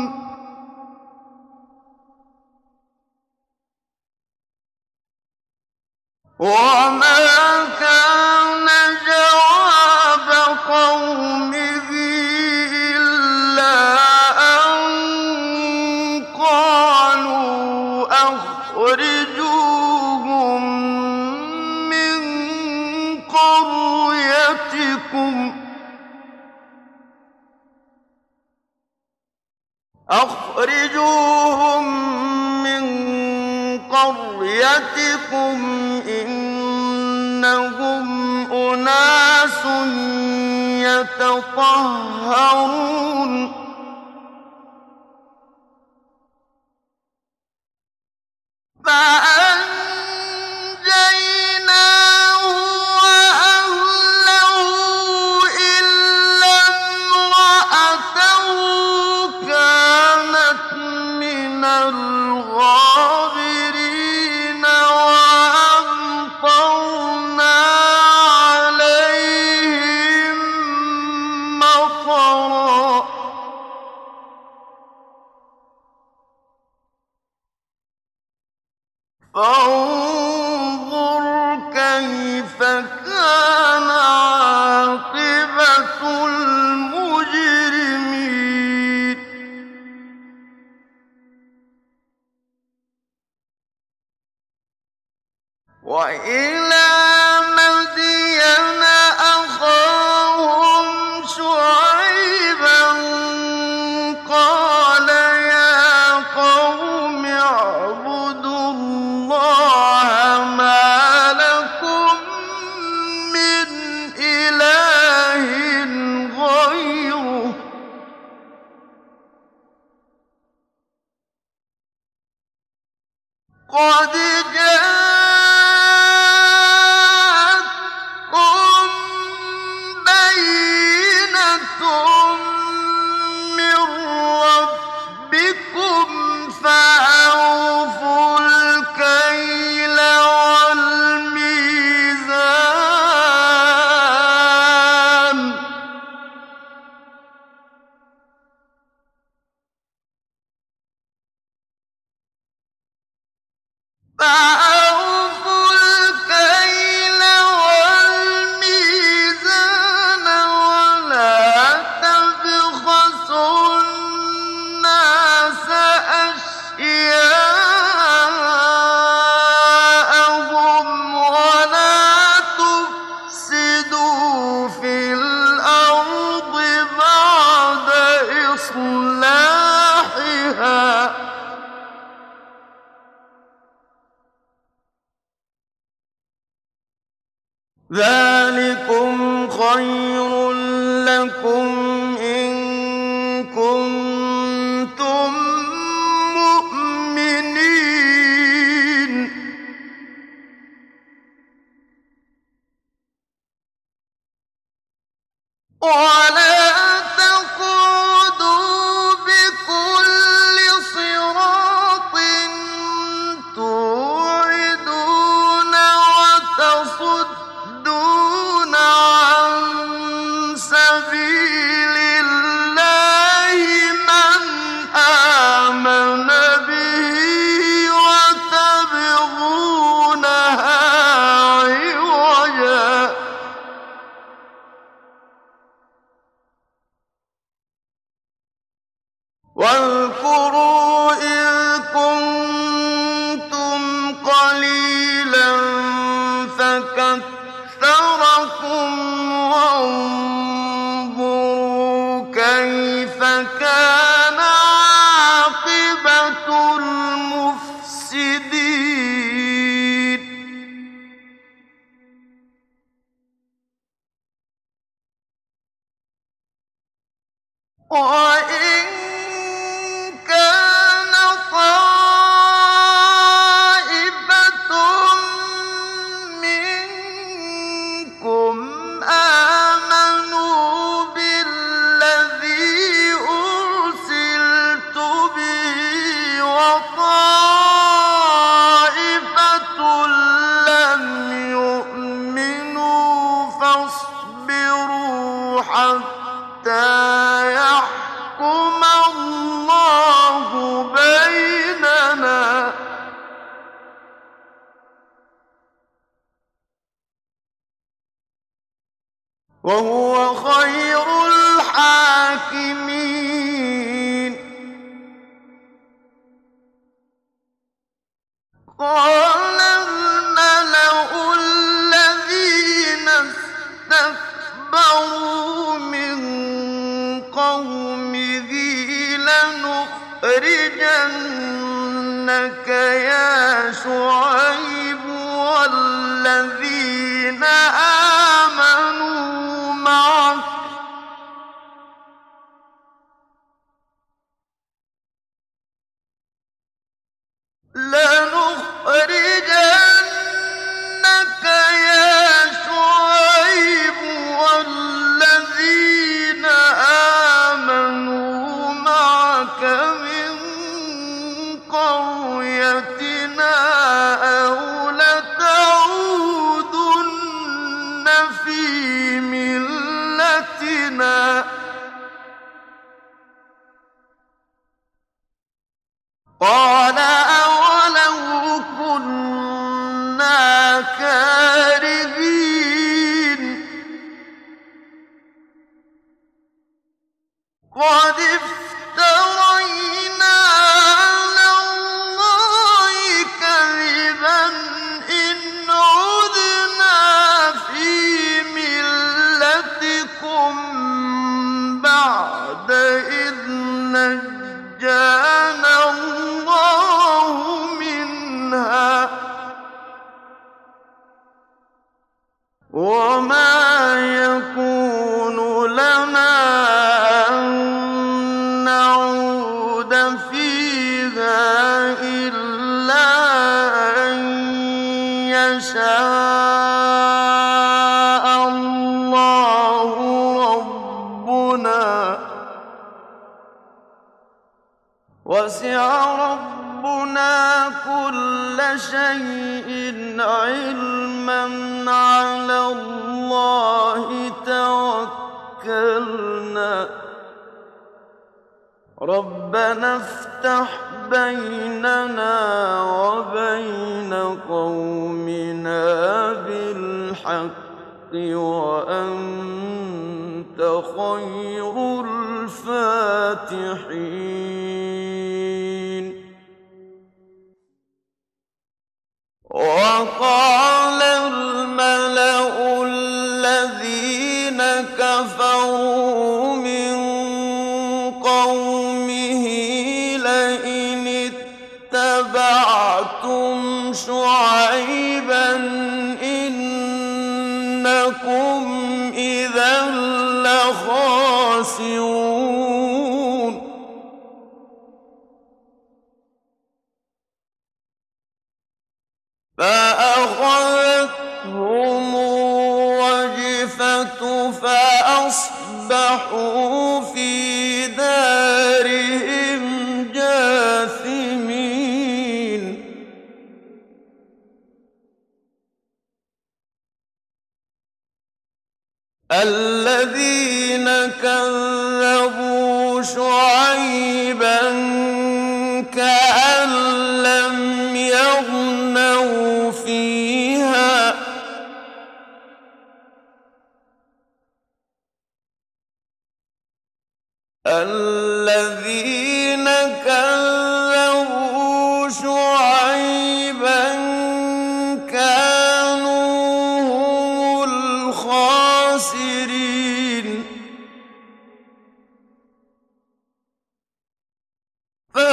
Speaker 2: وَمَا كَانَ جَوَابَ قَوْمِهِ إِلَّا أَن قَالُوا أَخْرِجُوهُم مِّن قَرْيَتِكُمْ ۖ إِنَّهُمْ أُنَاسٌ يَتَطَهَّرُونَ فَأَنجَيْنَاهُ وَأَهْلَهُ إِلَّا امْرَأَتَهُ كَانَتْ مِنَ الْغَابِرِينَ وَأَمْطَرْنَا عَلَيْهِم مَّطَرًا ۖ فانظُرْ كَيْفَ كَانَ عَاقِبَةُ الْمُجْرِمِينَ وَإِلَىٰ مَدْيَنَ أَخَاهُمْ شُعَيْبًا ۚ قَالَ يَا قَوْمِ اعْبُدُوا اللَّهَ مَا لَكُم مِّنْ إِلَٰهٍ غَيْرُهُ ۖ قَدْ جَاءَتْكُم بَيِّنَةٌ مِّن رَّبِّكُمْ فَأَوْفُوا الْكَيْلَ وَالْمِيزَانَ وَلَا تَبْخَسُوا النَّاسَ أَشْيَاءَهُمْ وَلَا تُفْسِدُوا فِي الْأَرْضِ بَعْدَ إِصْلَاحِهَا ۚ ذَٰلِكُمْ خَيْرٌ لَّكُمْ إِن كُنتُم مُّؤْمِنِينَ وَلَا تَقْعُدُوا واذكروا إذ كنتم قليلا فكثركم وانظروا كيف كان عاقبة المفسدين وإن كان طائفة منكم آمنوا بالذي أرسلت به وطائفة لم يؤمنوا فاصبروا حتى يحكم الله بيننا وهو خير الحاكمين قال الملأ الذين استكبروا من قومه لنخرجنك يا شعيب والذين آمنوا معك من قريتنا أو لتعودن في ملتنا قال أولو كنا كارهين قد افترينا على الله كذبا إن عدنا في ملتكم بعد إذ نجانا الله منها وما يكون لنا أن نعود فيها إلا أن يشاء الله ربنا وسع ربنا كل شيء علما على الله توكلنا ربنا افتح بيننا وبين قومنا بالحق وأنت خير الفاتحين وقال الملأ الذين كفروا من قومه لئن اتبعتم شعيبا إنكم إذا لخاسرون فأخذتهم الرجفة فأصبحوا في دارهم جاثمين الذين كذبوا شعيبا كأن لم يغنوا فيها الذين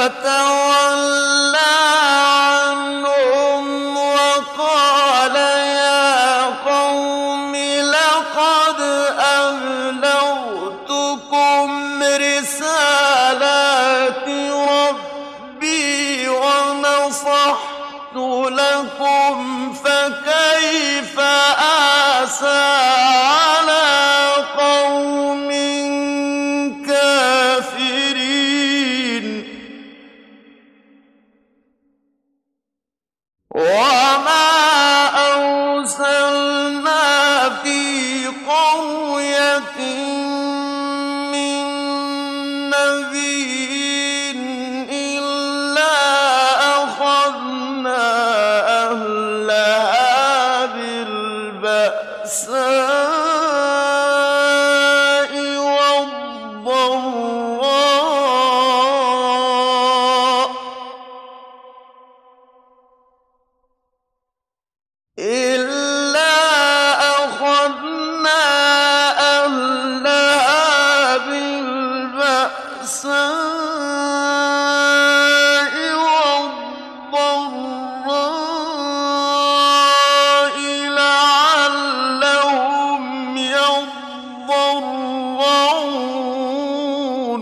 Speaker 2: فَتَوَلَّىٰ عَنْهُمْ وَقَالَ يَا قَوْمِ لَقَدْ أَبْلَغْتُكُمْ رِسَالَاتِ رَبِّي وَنَصَحْتُ لَكُمْ فَكَيْفَ آسَىٰ عَلَىٰ قَوْمٍ كَافِرِينَ وَمَا أَرْسَلْنَا فِي قَرْيَةٍ مِّن نَّبِيٍّ إِلَّا أَخَذْنَا أَهْلَهَا بِالْبَأْسَاءِ وَالضَّرَّاءِ لَعَلَّهُمْ يَضَّرَّعُونَ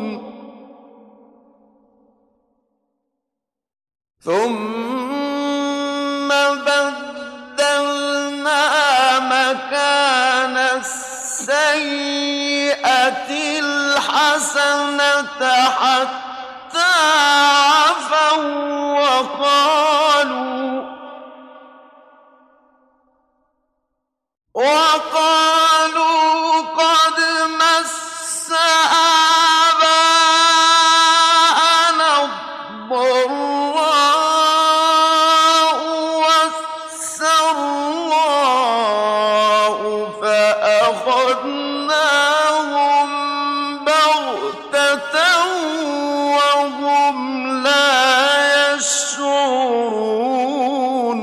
Speaker 2: ثُمَّ بَدَّلْنَا مَكَانَ السَّيِّئَةِ الْحَسَنَةَ حَتَّىٰ عَفَوا وَقَالُوا قَدْ مَسَّ آبَاءَنَا الضَّرَّاءُ وَالسَّرَّاءُ فَأَخَذْنَاهُم بَغْتَةً وَهُمْ لَا يَشْعُرُونَ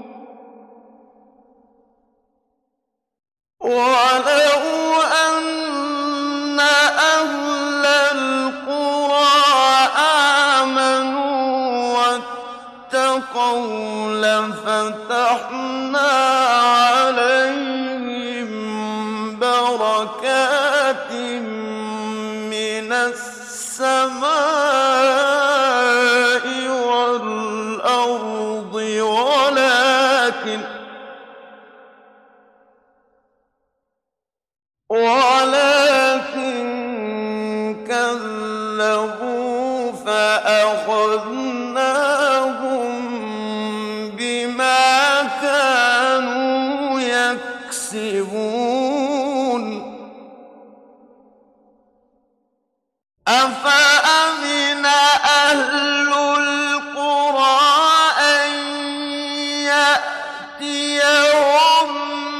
Speaker 2: وَلَوْ أَنَّ أَهْلَ الْقُرَىٰ آمَنُوا وَاتَّقَوْا لَفَتَحْنَا عَلَيْهِم بَرَكَاتٍ مِّنَ السَّمَاءِ وَالْأَرْضِ ولكن كذبوا فأخذناهم بما كانوا يكسبون أفأمن أهل القرى أن يأتيهم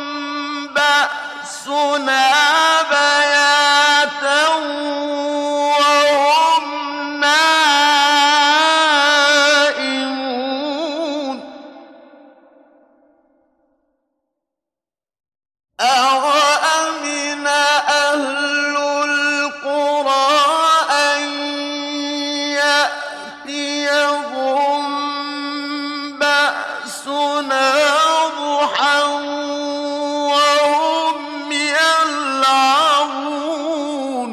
Speaker 2: بأسنا بياتا وهم نائمون أَوَأَمِنَ أَهْلُ الْقُرَىٰ أَن يَأْتِيَهُم بَأْسُنَا ضُحًى وَهُمْ يَلْعَبُونَ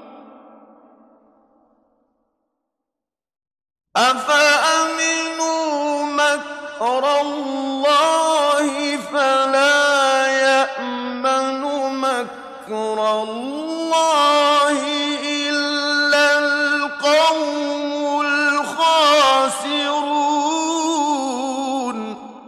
Speaker 2: أَفَأَمِنُوا مَكْرَ اللَّهِ فَلَا يَأْمَنُ مَكْرَ اللَّهِ إِلَّا الْقَوْمُ الْخَاسِرُونَ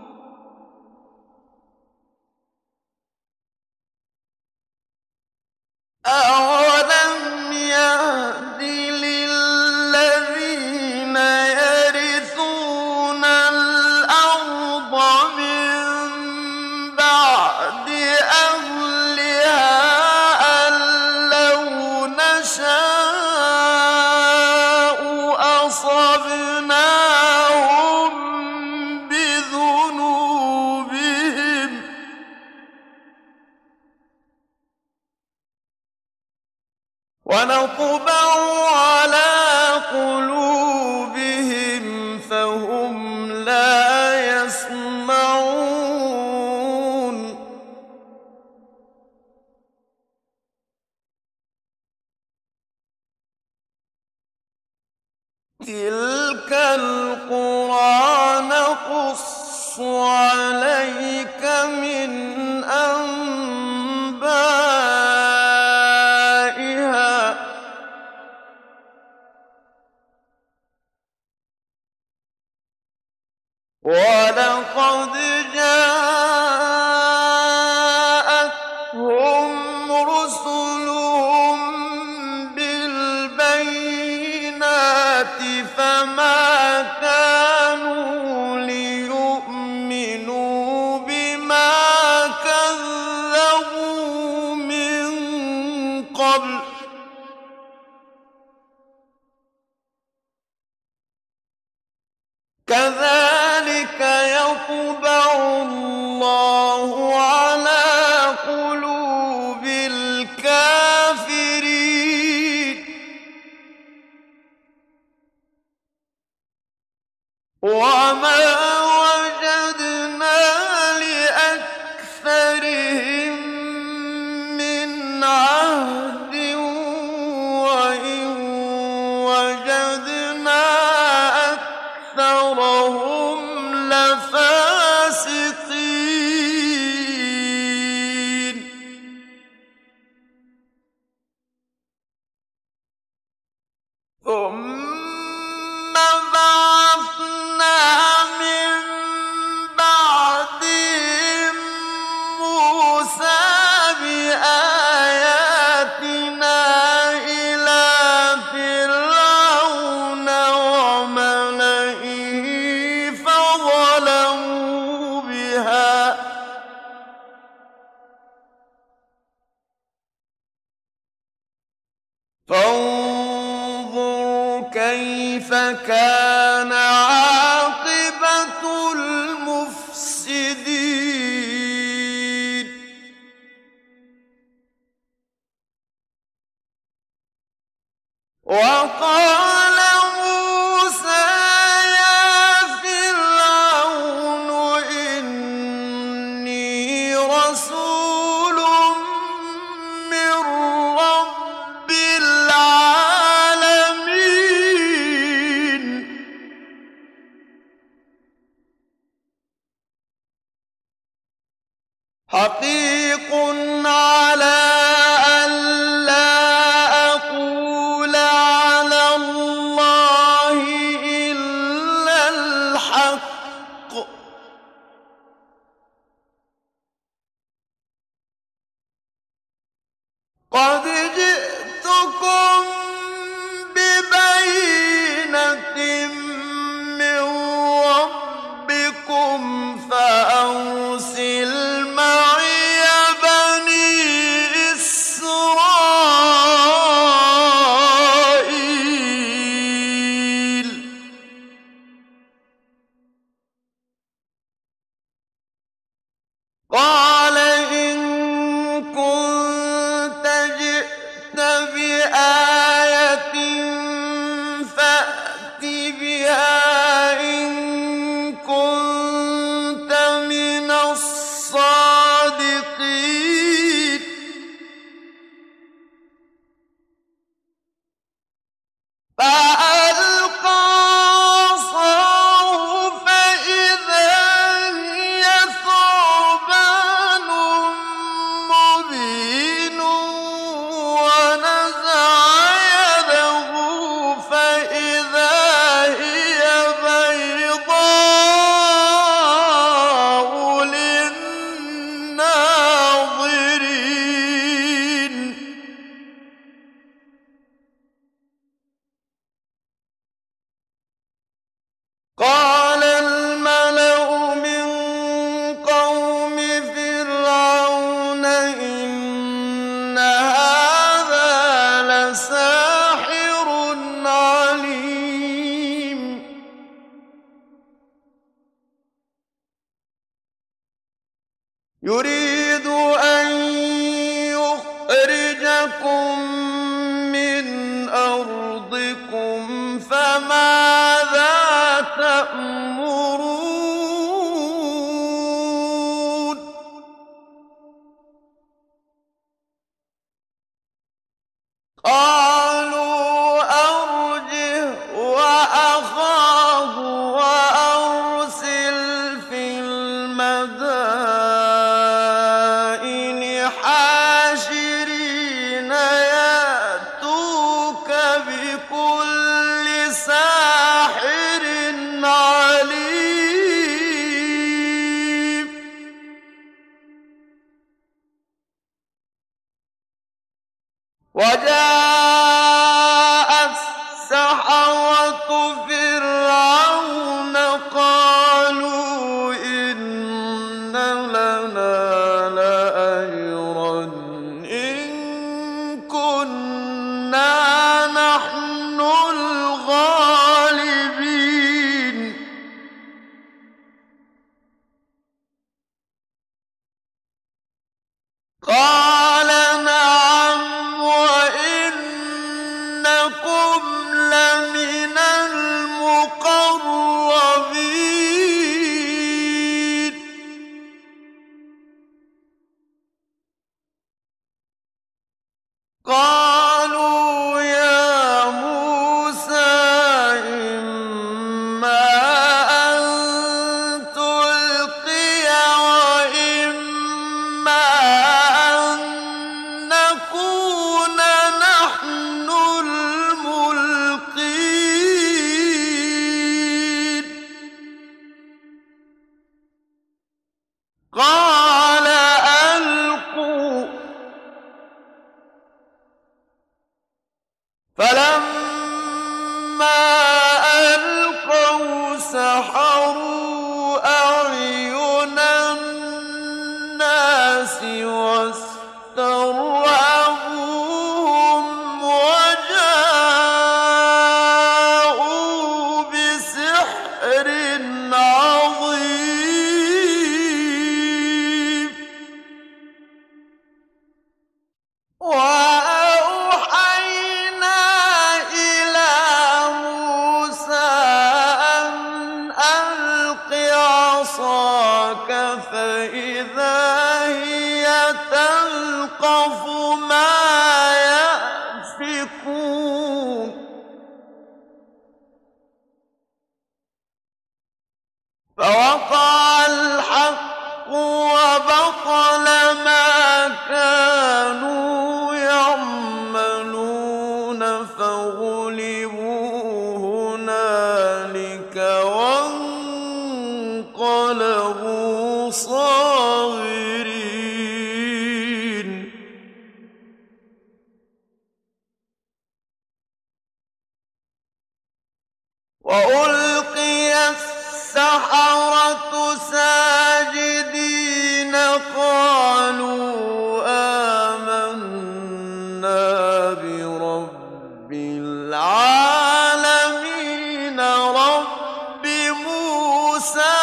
Speaker 2: أَوَلَمْ يَهْدِ لِلَّذِينَ يَرِثُونَ الْأَرْضَ مِن بَعْدِ أَهْلِهَا أَن لَّوْ نَشَاءُ أَصَبْنَاهُم بِذُنُوبِهِمْ ونطبع على قلوبهم تلك القرى نقص عليك من أنبائها ولقد جاءتهم رسلهم بالبينات فما كانوا ليؤمنوا بما كذبوا من قبل كذلك يطبع الله على قلوب الكافرين وما وجدنا لأكثرهم من عهد وإن وجدنا أكثرهم لفاسقين ثم بعثنا من بعدهم موسى بآياتنا إلى فرعون وملئه فظلموا بها فانظر كيف كان عاقبة المفسدين وقال موسى يا فرعون إني رسول من رب العالمين حقيق على ألا أقول على الله إلا الحق قد جئتكم ببينة من ربكم فأرسل معي بني إسرائيل قال إن كنت جئت بآية فأت بها إن كنت من الصادقين فألقى عصاه فإذا هي ثعبان مبين ونزع يده فإذا هي بيضاء للناظرين قال الملأ من قوم فرعون إن هذا لساحر عليم يريد أن يخرجكم من أرضكم فماذا تأمرون قالوا أرجه وأخاه إنكم لمن المقربين قالوا يا موسى إما أن تلقي وإما أن نكون نحن الملقين قال ألقوا فلما ألقوا سحروا أعين الناس واسترهبوهم وجاءوا بسحر عظيم وأوحينا إلى موسى أن ألق عصاك فإذا هي تلقف ما يأفكون فوقع الحق وبطل ما كانوا يعملون فغلبوا هنالك وانقلبوا صاغرين وألقي السحرة ساجدين قالوا آمنا برب العالمين رب موسى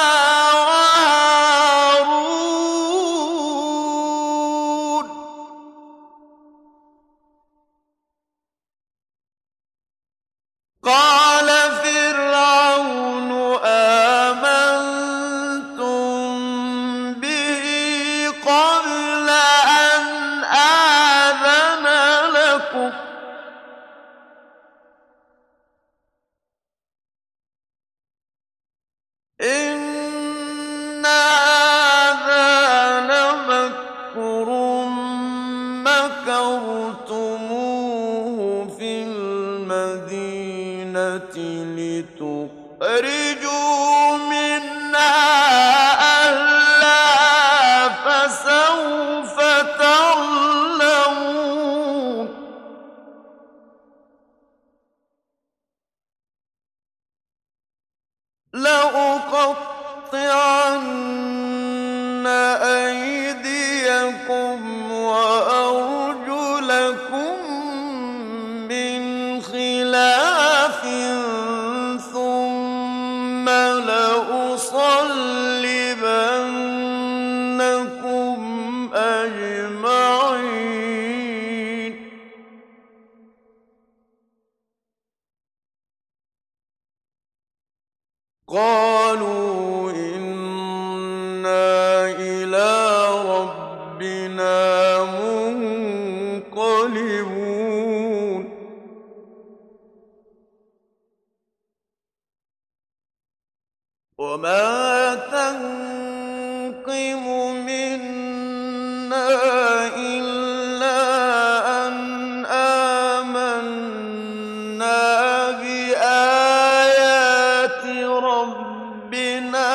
Speaker 2: وهارون قال فرعون آمنتم به قبل أن آذن لكم إن هذا لمكر مكرتموه في المدينة لتخرجوا منها أهلها فسوف تعلمون لأقطعن أيديكم وأرجلكم من خلاف ثم لأصلبنكم أجمعين قالوا إنا إلى ربنا منقلبون وما تنقم منا إلا أن آمنا بآيات ربنا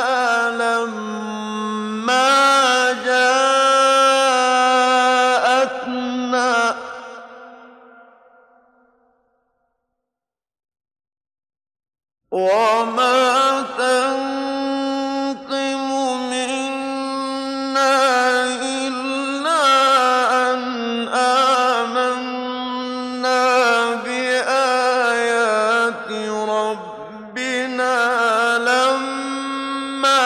Speaker 2: لما جاءتنا وما تنقم منا إلا أن آمنا بآيات ربنا لما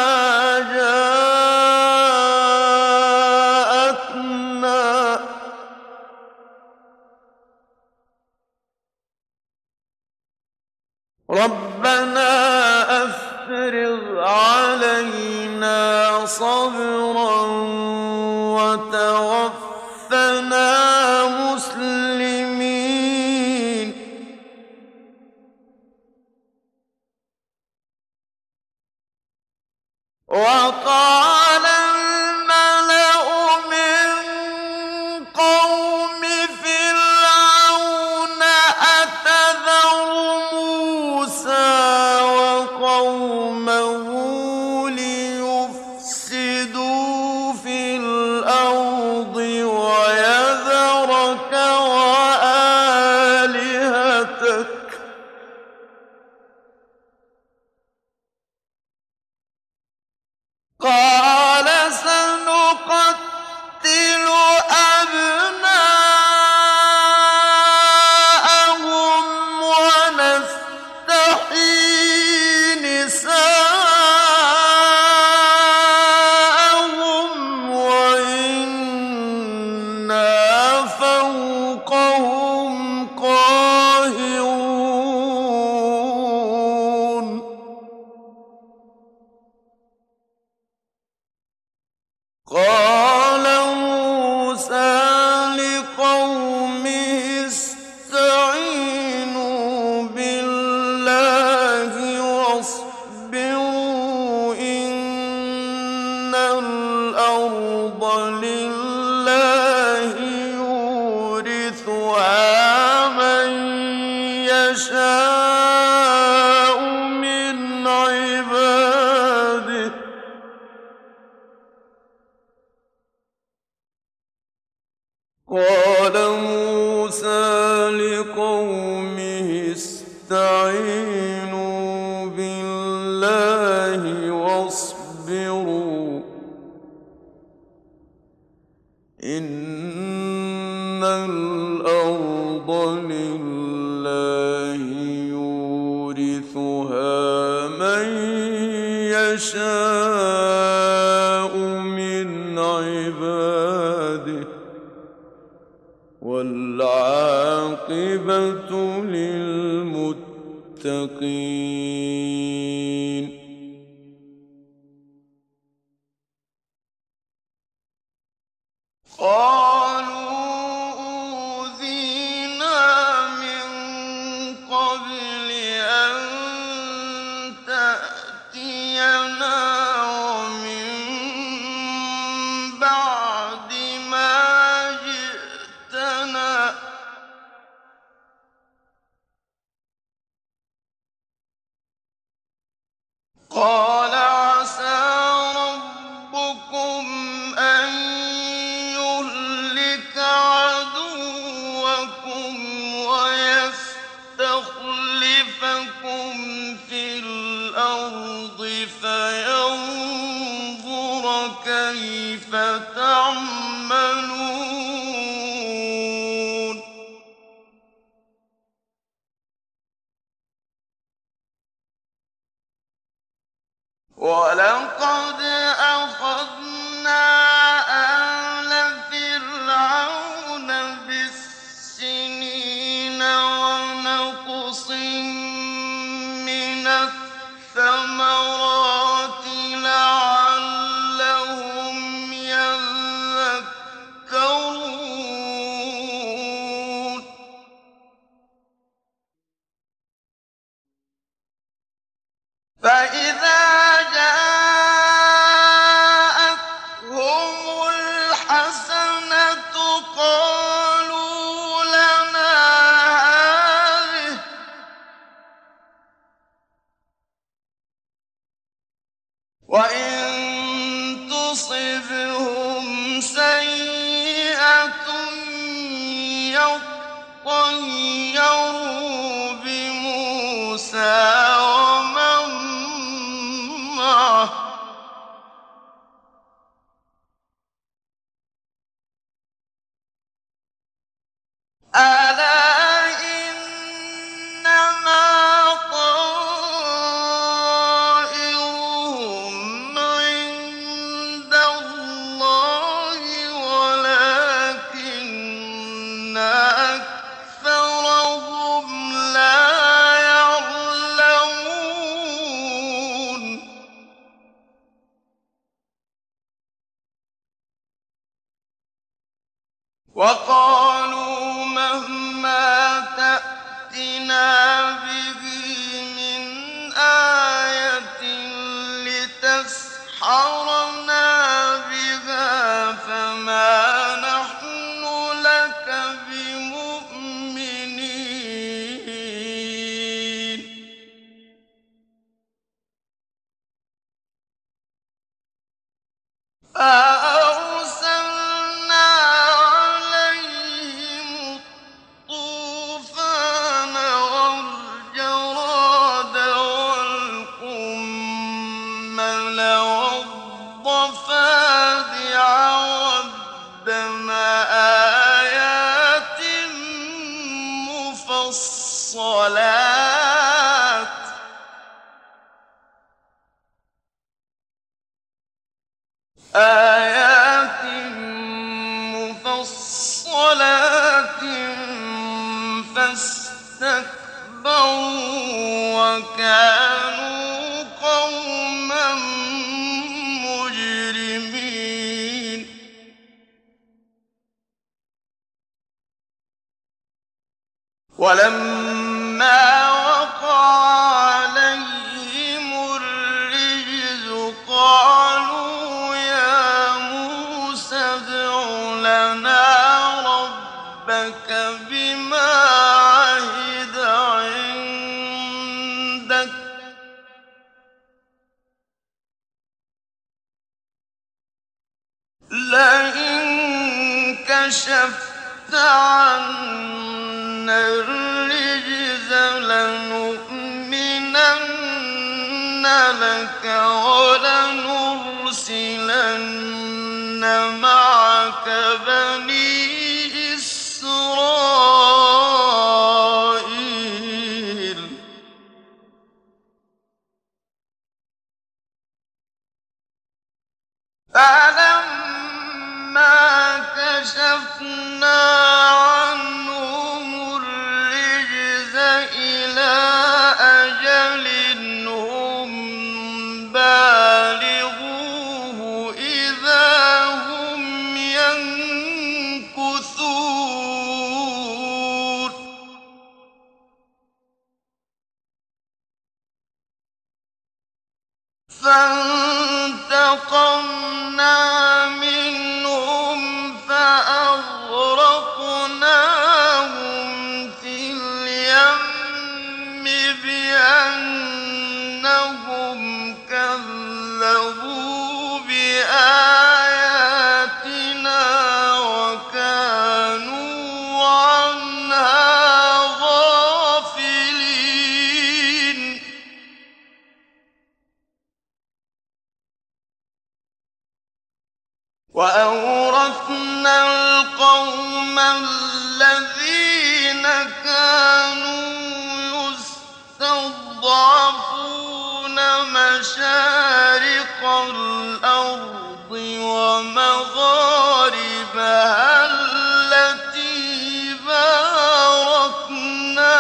Speaker 2: جاءتنا رَبَّنَا أَفْرِغْ عَلَيْنَا صَبْرًا وَتَوَفَّنَا مُسْلِمِينَ وَقَالَ الْمَلَأُ مِن قَوْمِ فِرْعَوْنَ أَتَذَرُ مُوسَىٰ وَقَوْمَهُ لِيُفْسِدُوا فِي الْأَرْضِ وَيَذَرَكَ وَآلِهَتَكَ ۚ قَالَ سَنُقَتِّلُ أَبْنَاءَهُمْ وَنَسْتَحْيِي نِسَاءَهُمْ وَإِنَّا فَوْقَهُمْ قَاهِرُونَ قَالَ مُوسَىٰ لِقَوْمِهِ اسْتَعِينُوا بِاللَّهِ وَاصْبِرُوا ۖ إِنَّ الْأَرْضَ لِلَّهِ يُورِثُهَا مَن يَشَاءُ مِنْ عِبَادِهِ ۚ قَالَ مُوسَىٰ لِقَوْمِهِ اسْتَعِينُوا بِاللَّهِ وَاصْبِرُوا ۖ إِنَّ الْأَرْضَ لِلَّهِ يُورِثُهَا مَن يَشَاءُ مِنْ عِبَادِهِ ۚ وَالْعَاقِبَةُ لِلْمُتَّقِينَ. قَالُوا أُوذِينَا مِن قَبْلِ أَن تَأْتِيَنَا وَمِن بَعْدِ مَا جِئْتَنَا ۚ قَالَ عَسَىٰ رَبُّكُمْ أَن يُهْلِكَ عَدُوَّكُمْ وَيَسْتَخْلِفَكُمْ فِي الْأَرْضِ فَيَنظُرَ كَيْفَ تَعْمَلُونَ وَلَقَدْ أَخَذْنَا آلَ فِرْعَوْنَ بِالسِّنِينَ وَنَقْصٍ مِّنَ الثَّمَرَاتِ لَعَلَّهُمْ يَذَّكَّرُونَ فَإِذَا جَاءَتْهُمُ الْحَسَنَةُ قَالُوا لَنَا هَٰذِهِ ۖ وَإِن تُصِبْهُمْ سَيِّئَةٌ يَطَّيَّرُوا بِمُوسَىٰ وَمَن مَّعَهُ ۗ أَلَا إِنَّمَا طَائِرُهُمْ به من آية لتسحرنا بها فما نحن لك بمؤمنين فأرسلنا عليهم الطوفان والجراد والقمل والضفادع والدم آيات مفصلات فاستكبروا وكانوا قوما مجرمين ولما وقع عليهم الرجز قالوا يا موسى ادع لنا ربك بما عهد عندك لئن كشفت عنا الرجز لنؤمنن لك ولنرسلن معك بني إسرائيل فلما كشفنا عنهم الرجز إلى أجل هم بالغوه إذا هم ينكثون فانتقمنا منهم فأغرقناهم في اليم بأنهم كذبوا بآياتنا وكانوا عنها غافلين وأورثنا القوم الذين كانوا يستضعفون مشارق الأرض ومغاربها التي باركنا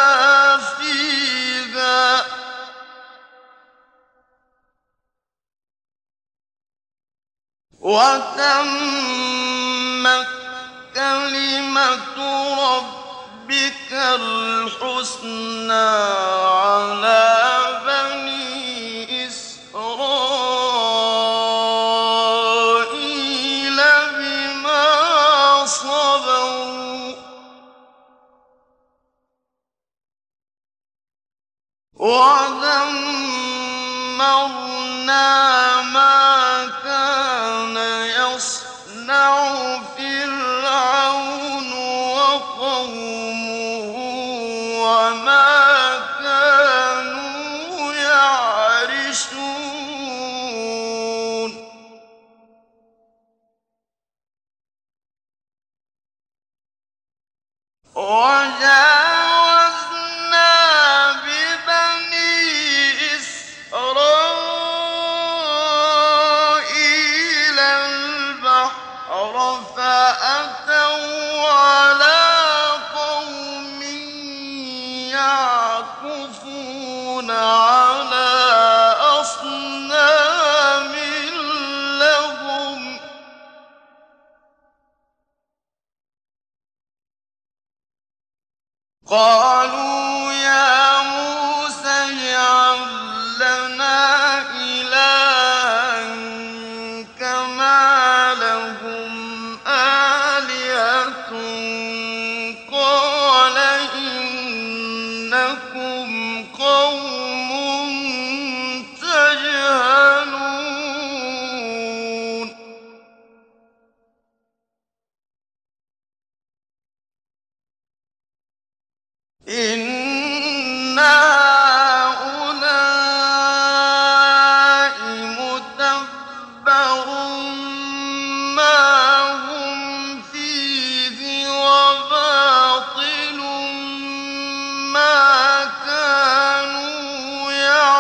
Speaker 2: فيها وتمت كلمة ربك الحسنى على بني إسرائيل بما صبروا ودمرنا ما كان يصنع فرعون وقومه وما كانوا يعرشون وجاوزنا ببني إسرائيل البحر فأتوا على قوم يعكفون على أصنام لهم قالوا يا إنكم قوم تجهلون إن هؤلاء متبر ما هم فيه وباطل ما كانوا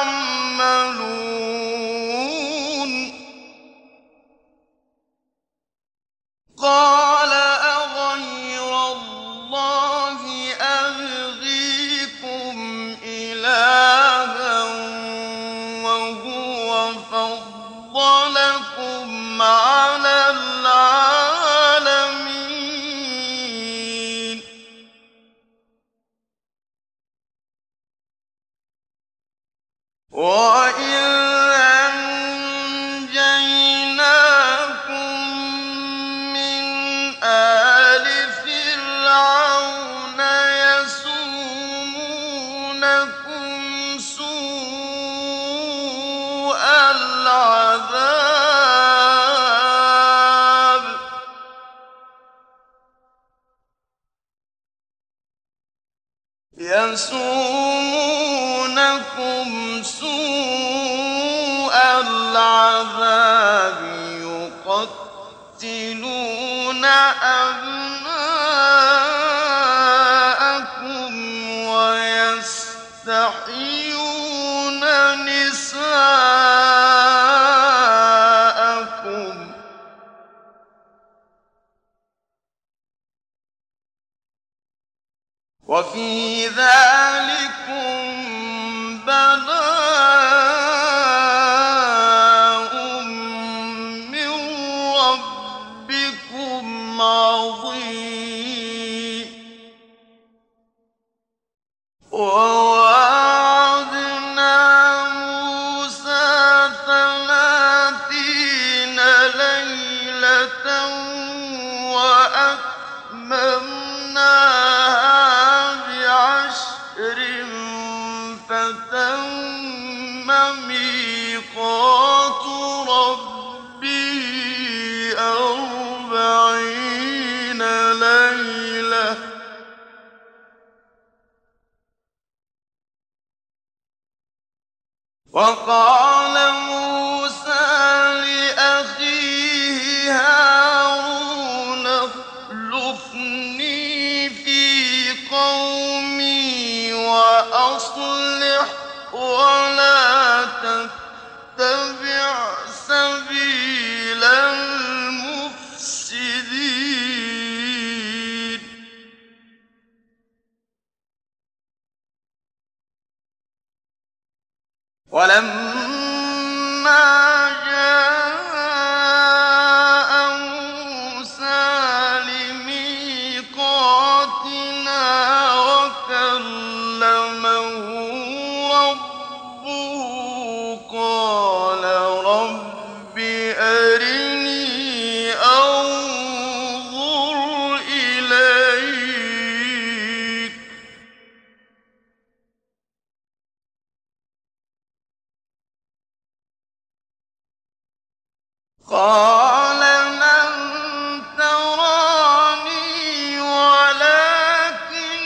Speaker 2: يعملون قال أغير الله أبغيكم إلها وهو فضلكم على العالمين وإذ أنجيناكم من آل فرعون يسومونكم سوء العذاب يقتلون أبناءكم ويستحيون نساءكم وفي ذلكم بلاء من ربكم عظيم وواعدنا موسى 30 ليلة وأتممناها بعشر فتم ميقات ربه 40 ليلة وقال موسى لأخيه هارون اخلفني في قومي وأصلح ولا تتبع سبيل المفسدين ولما جاء موسى لميقاتنا وكلمه ربه قال رب أرني أنظر إليك قال لن تراني ولكن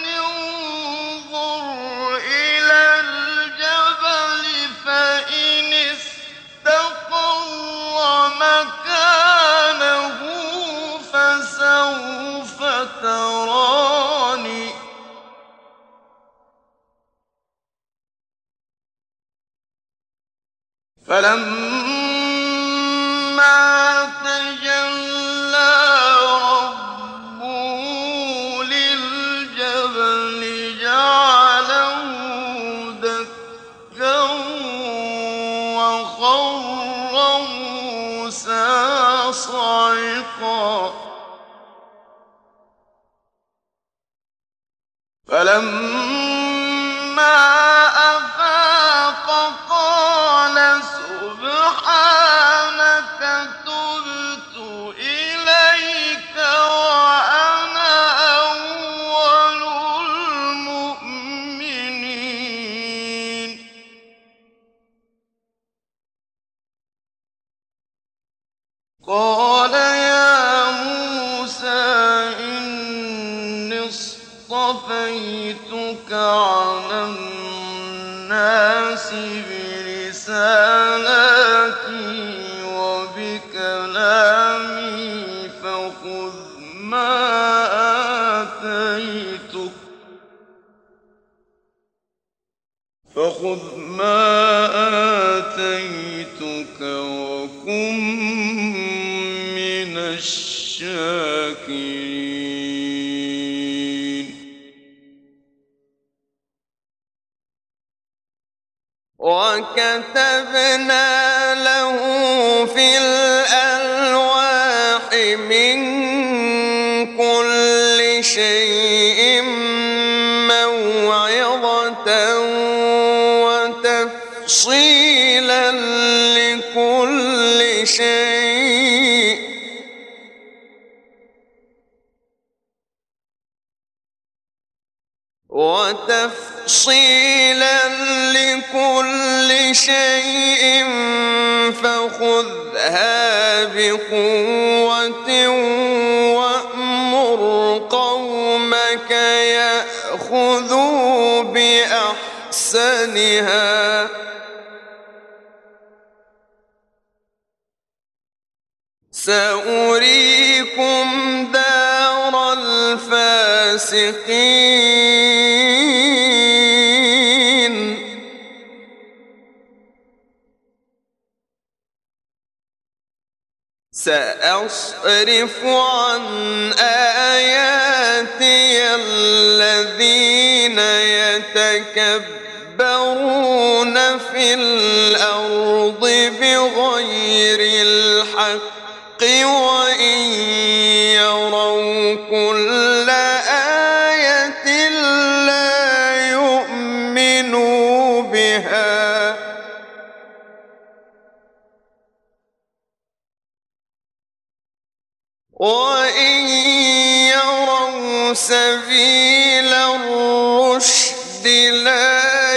Speaker 2: انظر إلى الجبل فإن استقر مكانه فسوف تراني فلما تجلى ربه للجبل جعله دكا وخر موسى صعقا فلما أفاق قال سبحانك تبت إليك وأنا أول المؤمنين قال يا موسى إني اصطفيتك على الناس برسالاتي وبكلامي فخذ ما آتيتك وكن من الشاكرين وكتبنا له في الألواح من كل شيء موعظة وتفصيلا لكل شيء فخذها بقوة وأمر قومك يأخذوا بأحسنها سأريكم دار الفاسقين سأصرف عن آياتي الذين يتكبرون في الأرض بغير الحق وإن يروا كل آية لا يؤمنوا بها وإن يروا سبيل الرشد لا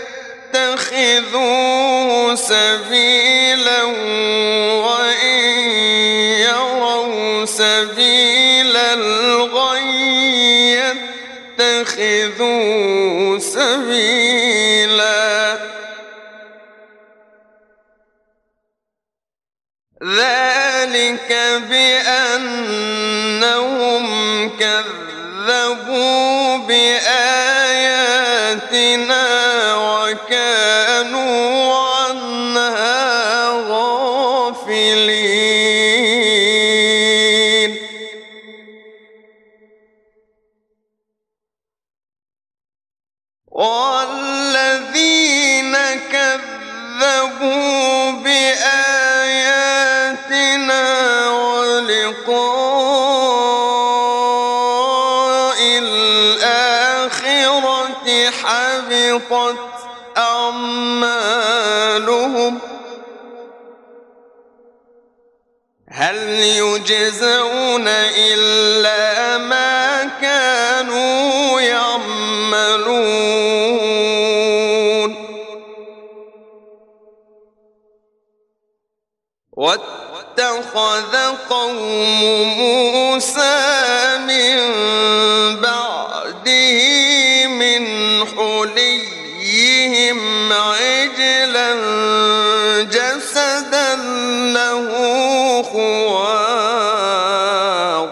Speaker 2: يتخذوه سبيلا وإن يروا سبيل الغي يتخذوه سبيلا ذلك بأنهم كذبوا بآياتنا وكانوا عنها غافلين والذين كذبوا بآياتنا ولقاء الآخرة حبطت أعمالهم هل يجزون إلا ما كانوا يعملون واتخذ قوم موسى من بعده من حليهم عجلا جسدا له خوار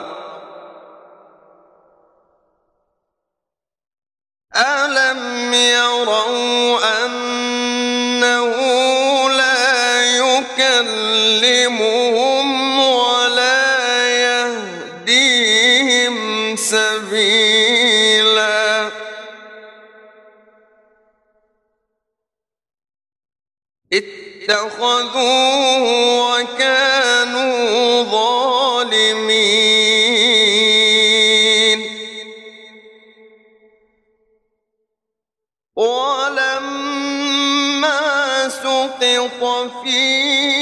Speaker 2: ألم يروا أنه لا يكلمهم ولا يهديهم سبيلا اتخذوه وكانوا ظالمين ولما سقط في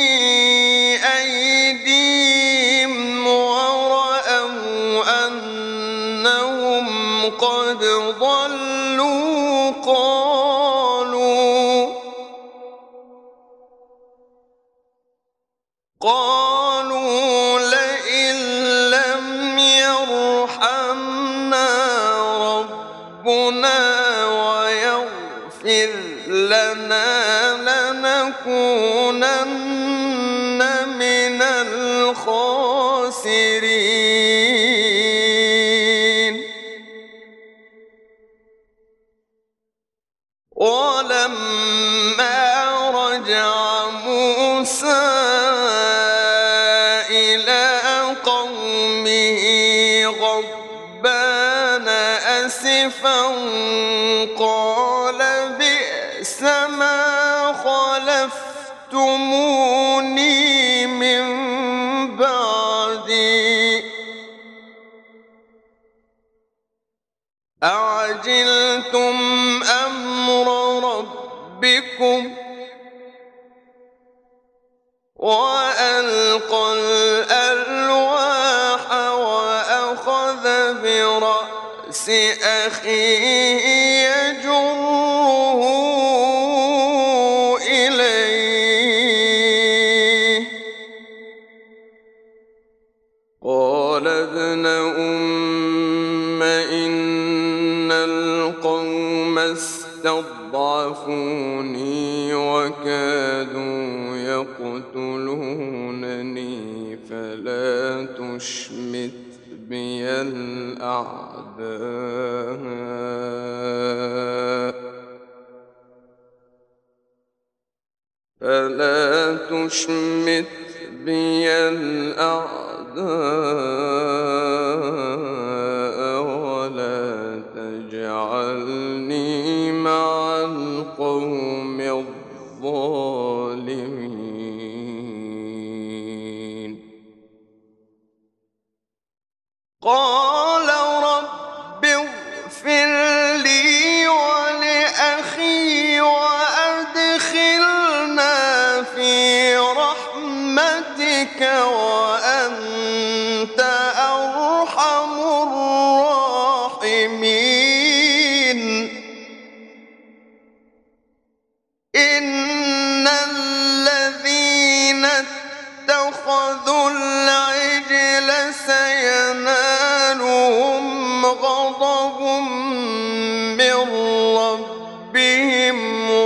Speaker 2: أيديهم ورأوا أنهم قد ضلوا قالوا لنا لنكونن من الخاسرين. ولما رجع موسى إلى قومه غضبان أسفا قال بئس ما خلفتموني من بعدي أعجلتم أمر ربكم وألقى الألواح وأخذ برأس أخيه يجره إليه قال ابن إن القوم استضعفوني وكادوا يقتلونني فلا تشمت بي الأعداء ولا تجعلني مع القوم الظالمين. قال رب اغفر لي ولأخي وأدخلنا في رحمتك وأنت أرحم الراحمين. إن الذين اتخذوا العجل سينالهم غضب من ربهم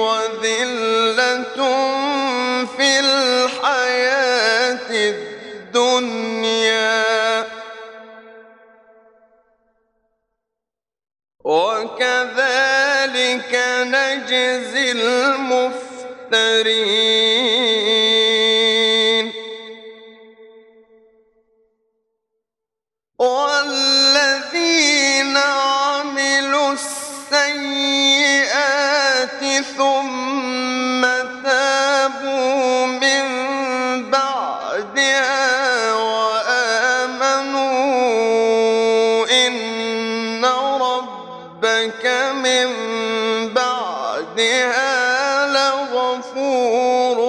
Speaker 2: وذلة في الحياة الدنيا وكذلك نجزي المفترين. والذين عملوا السيئات ثم تابوا من بعدها وآمنوا إن ربك من بعدها لغفور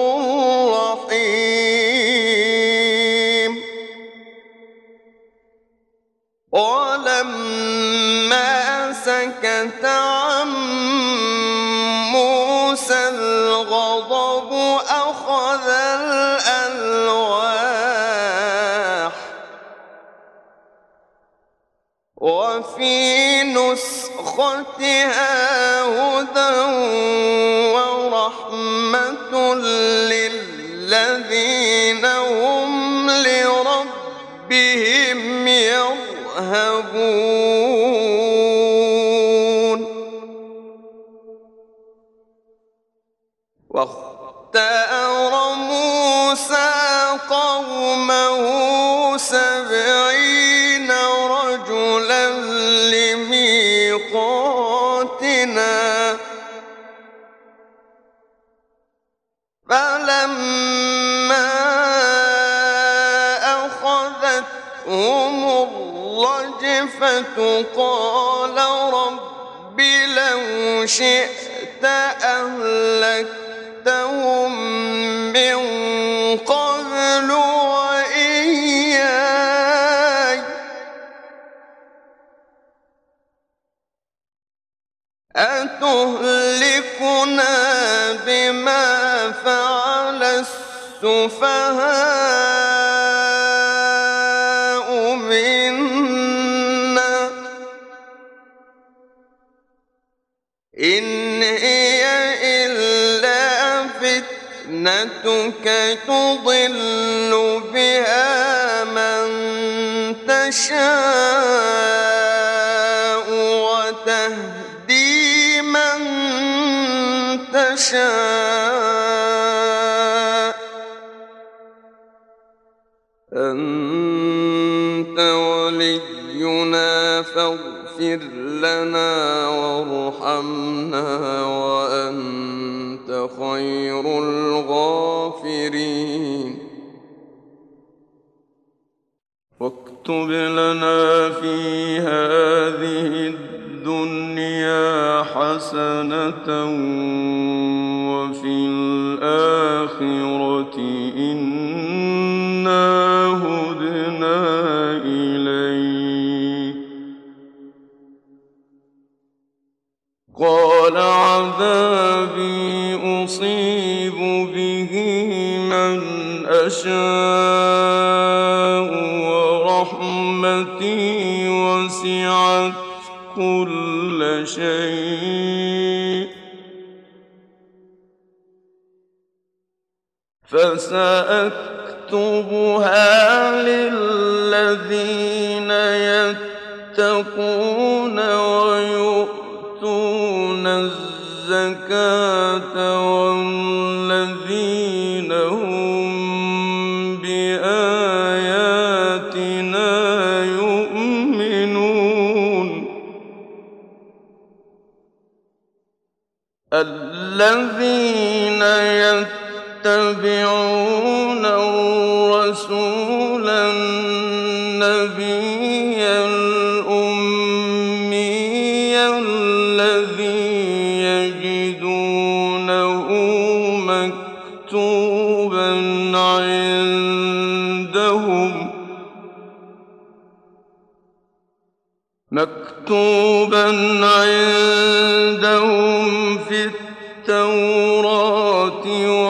Speaker 2: رحيم. ولما سكت عن موسى الغضب أخذ الألواح وفي نسختها هدى ورحمة للذين هم لربهم يرهبون. واختار موسى قومه 70 رجلا لميقاتنا فلما أخذتهم الرجفة قال رب لو شئت أهلكتهم من قبل وإياي أتهلكنا بما فعل السفهاء منا إن هي فتنتك تضل بها من تشاء وتهدي من تشاء أنت ولينا فاغفر لنا وارحمنا وأنت خير الغافرين
Speaker 1: واكتب لنا في هذه الدنيا حسنة وفي الآخرة إنا هدنا إليك قال عذابي أصيب به من أشاء ورحمتي وسعت كل شيء فسأكتبها للذين يتقون ويؤتون الزكاة والذين هم بآياتنا يؤمنون الذين يتبعون الرسول النبي الأمي الذي يجدونه مكتوبا عندهم في التوراة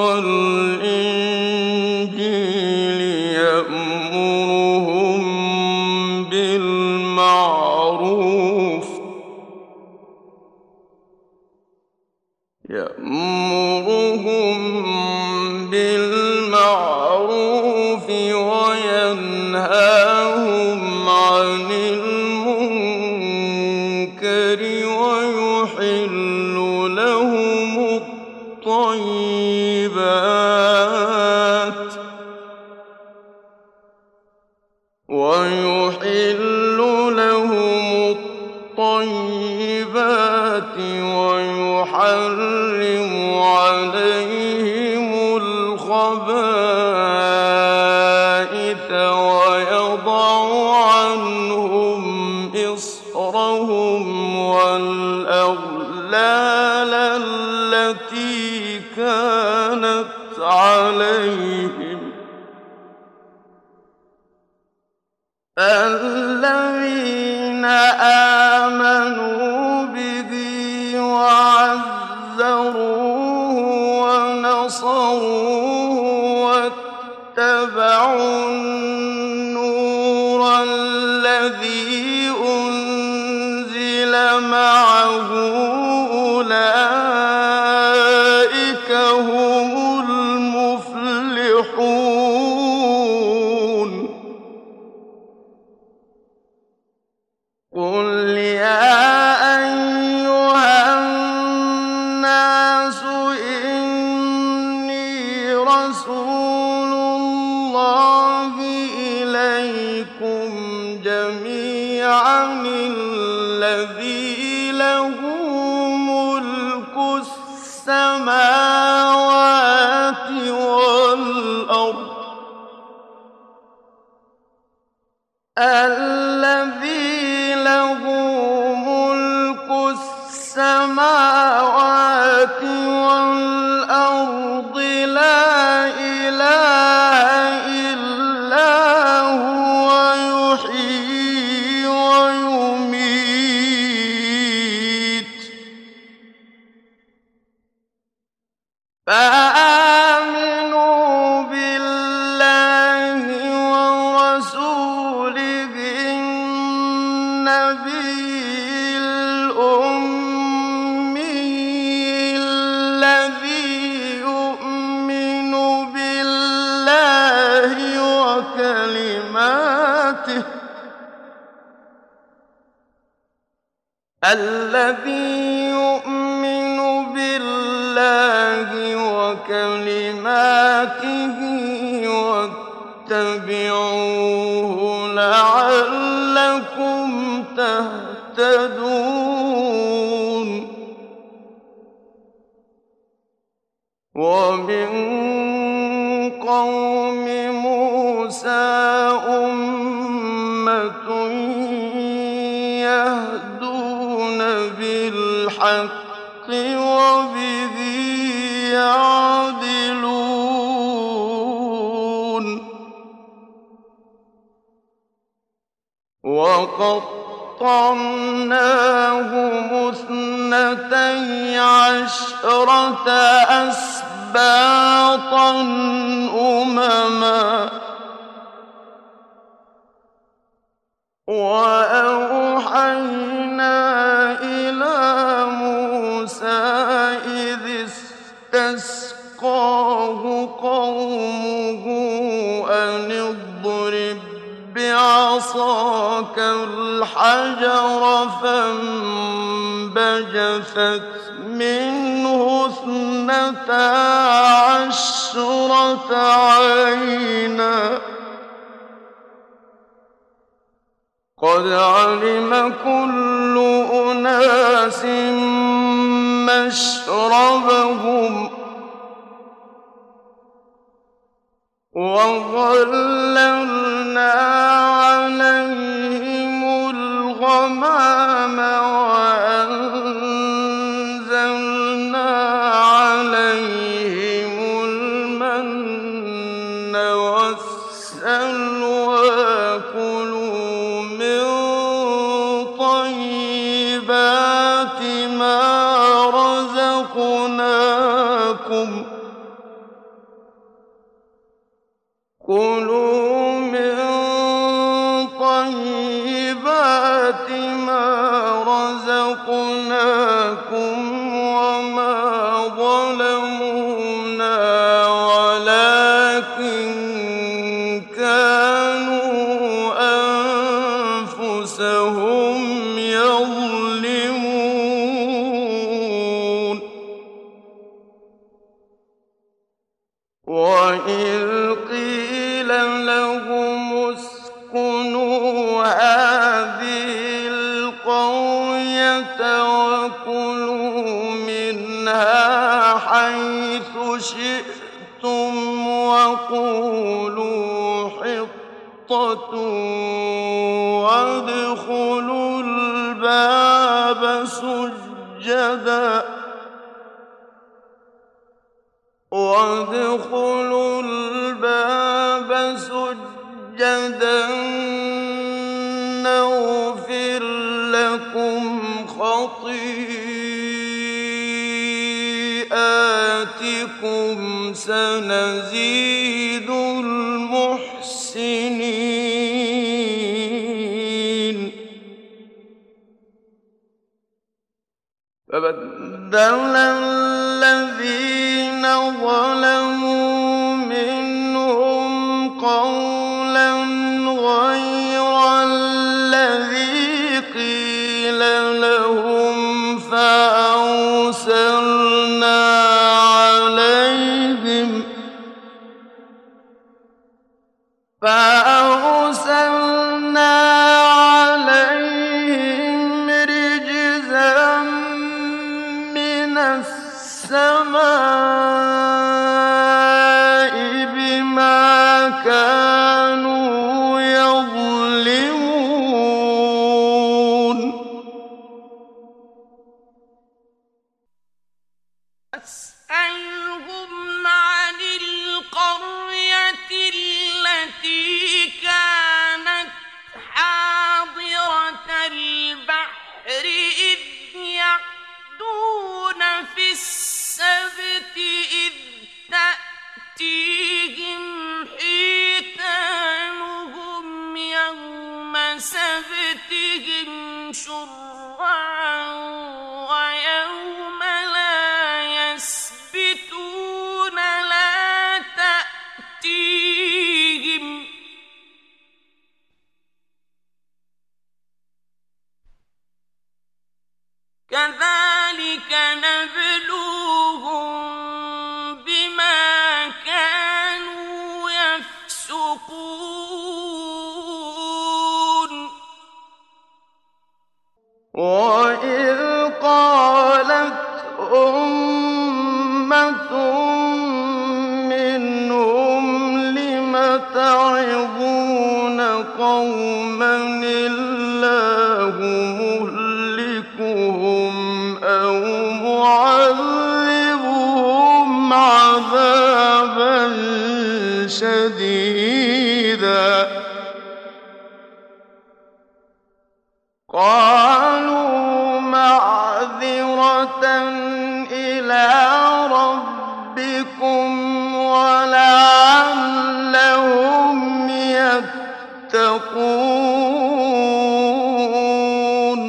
Speaker 1: والإنجيل يأمرهم بالمعروف وينهاهم عن المنكر ويحل لهم الطيبات ويحرم عليهم الخبائث ويضع عنهم إصرهم والأغلال التي كانت عليهم الذين آمنوا به وعزروه ونصروه واتبعوا النور الذي أنزل معه أولئك هم المفلحون قل يا أيها الناس إني رسول الله إليكم جميعا الذي له ملك السماوات والأرض الذي له ملك السماوات والأرض لا إله إلا هو يحيي ويميت فآمنوا بالله ورسوله النبي الأمي الذي يؤمن وكلماته الذي يؤمن بالله وكلماته واتبعوه لعلكم تهتدون ومن قوم موسى أمة يهدون بالحق وبه يعدلون وقطعناهم اثنتي عشرة أسباطا أمما وأوحينا إلى موسى إذ استسقاه قومه أن اضرب بعصاك الحجر فانبجست منه اثنتا عشرة عينا قد علم كل أناس مشربهم وظللنا عليهم الغمام وأنزلنا عليهم المن والسلوى كلوا من طيبات ما رزقناكم وما ظلمونا ولكن كانوا أنفسهم يظلمون وإذ قيل لهم اسكنوا هذه القرية وكلوا منها حيث شئتم وقولوا حطة وادخلوا الباب سجدا نغفر لكم خطيئاتكم سنزيد المحسنين فبدل الذين ظلموا منهم قولا غير الذي قيل لهم فأرسلنا عليهم رجزا من السماء بما كانوا يظلمون
Speaker 3: أسألهم عن القرية التي كانت حاضرة البحر إذ يعدون في السبت إذ تأتيهم حيتانهم يوم سبتهم شرعا ويوم لا يسبتون لا تأتيهم
Speaker 1: أُمَّةٌ مِّنْهُمْ لِمَ تَعِظُونَ قَوْمًا اللَّهُ مُهْلِكُهُمْ أَوْ مُعَذِّبُهُمْ عَذَابًا شَدِيدًا قَالُوا مَعْذِرَةً إِلَىٰ رَبِّكُمْ وَلَعَلَّهُمْ يَتَّقُونَ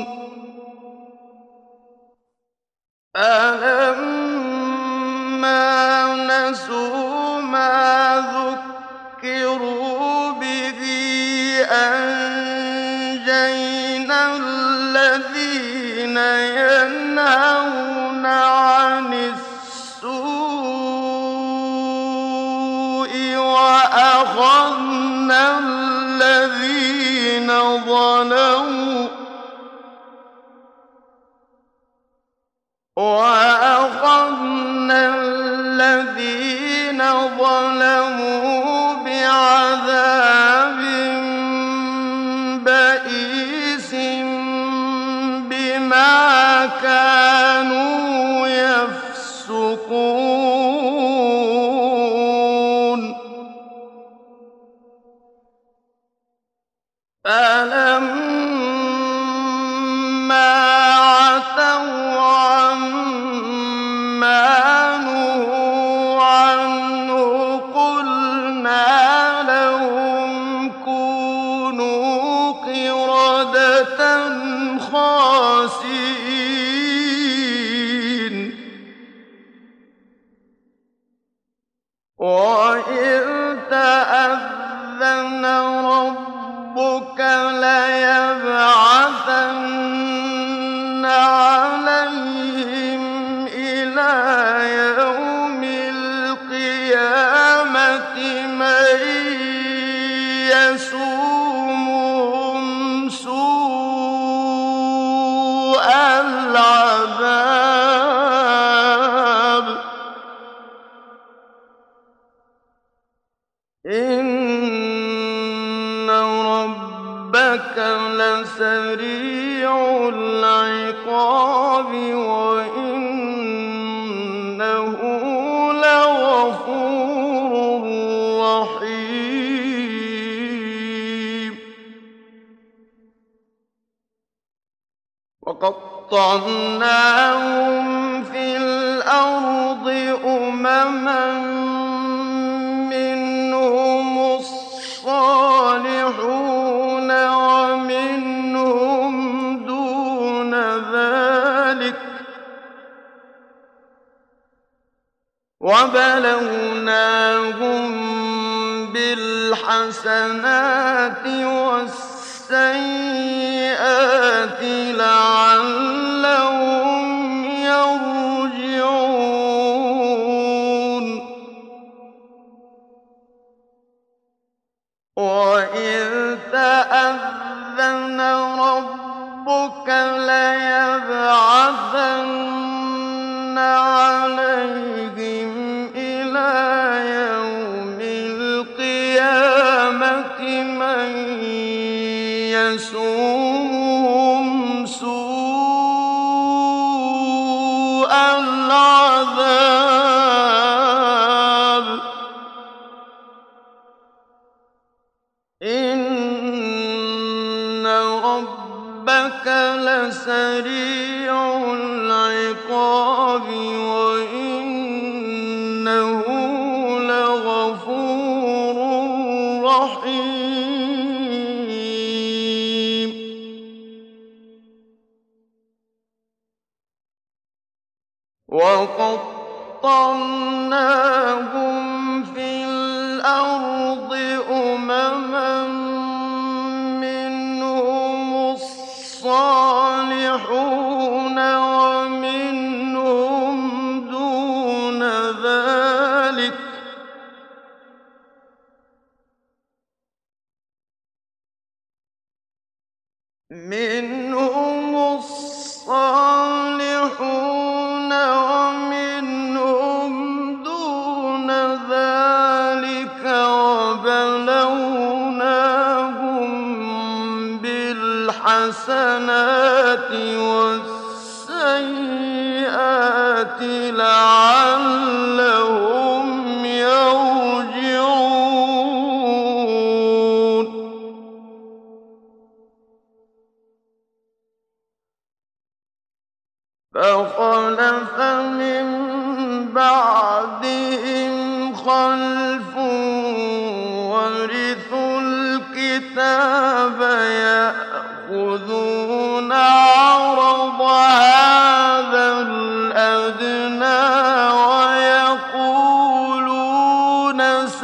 Speaker 1: فَلَمَّا نَسُوا مَا ذُكِّرُوا بِهِ أَنجَيْنَا الَّذِينَ يَنْهَوْنَ عَنِ السُّوءِ وَأَخَذْنَا الَّذِينَ ظَلَمُوا بِعَذَابٍ بَئِيسٍ بِمَا كَانُوا يَفْسُقُونَ فَلَمَّا عَتَوْا عَمَّا نُهُوا عَنْهُ قُلْنَا لَهُمْ كُونُوا قِرَدَةً خَاسِئِينَ وَإِذْ تَأَذَّنَ رَبُّكَ لَيَبْعَثَنَّ عَلَيْهِمْ إِلَىٰ يَوْمِ الْقِيَامَةِ مَن يَسُومُهُمْ سُوءَ الْعَذَابِ إِنَّ رَبَّكَ لَسَرِيعُ الْعِقَابِ وَإِنَّهُ لَغَفُورٌ رَّحِيمٌ وَقَطَّعْنَاهُمْ فِي الْأَرْضِ أُمَمًا مِّنْهُمُ الصَّالِحُونَ وَمِنْهُمْ دُونَ ذَٰلِكَ ۖ وَبَلَوْنَاهُم بِالْحَسَنَاتِ وَالسَّيِّئَاتِ لَعَلَّهُمْ يَرْجِعُونَ وَإِذْ تَأَذَّنَ رَبُّكَ لَيَبْعَثَنَّ عَلَيْهِمْ إِلَىٰ يَوْمِ الْقِيَامَةِ مَن يَسُومُهُمْ سُوءَ الْعَذَابِ إِنَّ رَبَّكَ لَسَرِيعُ الْعِقَابِ وَإِنَّهُ لَغَفُورٌ رَّحِيمٌ وَقَطَّعْنَاهُمْ فِي الْأَرْضِ أُمَمًا مِّنْهُمُ الصَّالِحُونَ وَمِنْهُمْ دُونَ ذَٰلِكَ ۖ منهم الصالحون ومنهم الحسنات والسيئات لعلهم يرجعون فخلف من بعدهم خلف ورثوا الكتاب يأخذون عرض هذا الأدنى ويقولون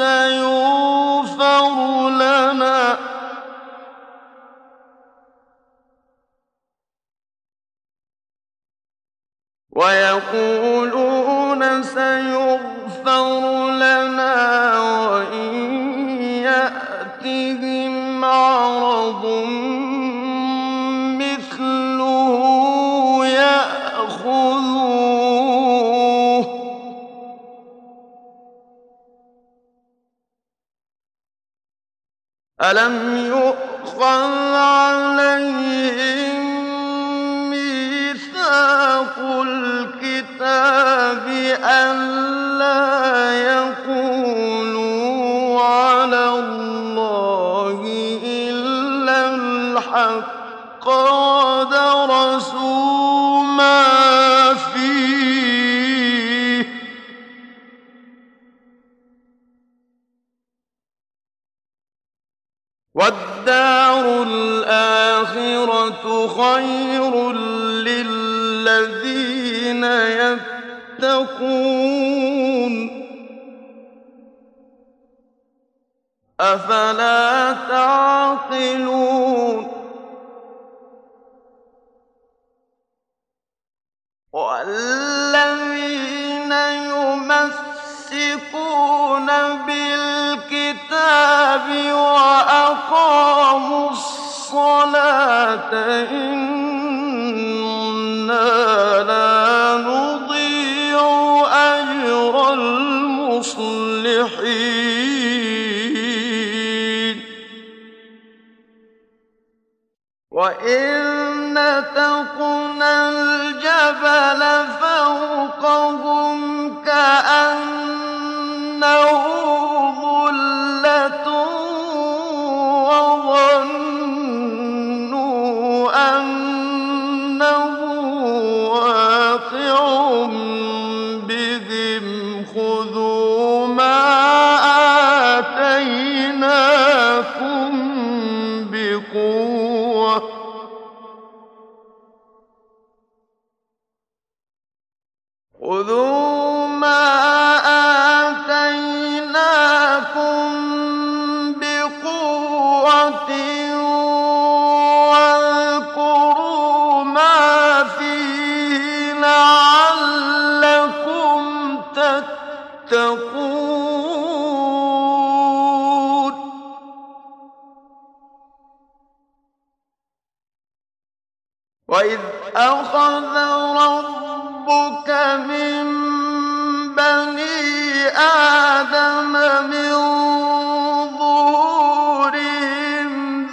Speaker 1: سيغفر لنا وإن يأتهم عرض مثله يأخذوه ألم يؤخذ عليهم ميثاق الكتاب ألا يقولوا على الله إلا الحق ودرسوا ما فيه والدار الآخرة خير للذين يتقون أفلا تعقلون والذين يمسكون بالكتاب وأقاموا الصلاة إنا لا نضيع أجر المصلحين وإن نتقن الجبل فوقهم كأنه ظلة وظنوا أنه واقع بهم خذوا ما آتيناكم بقوة خذوا ما آتيناكم بقوة واذكروا ما فيه لعلكم تتقون وإذ أخذ ربك من بني آدم من ظهورهم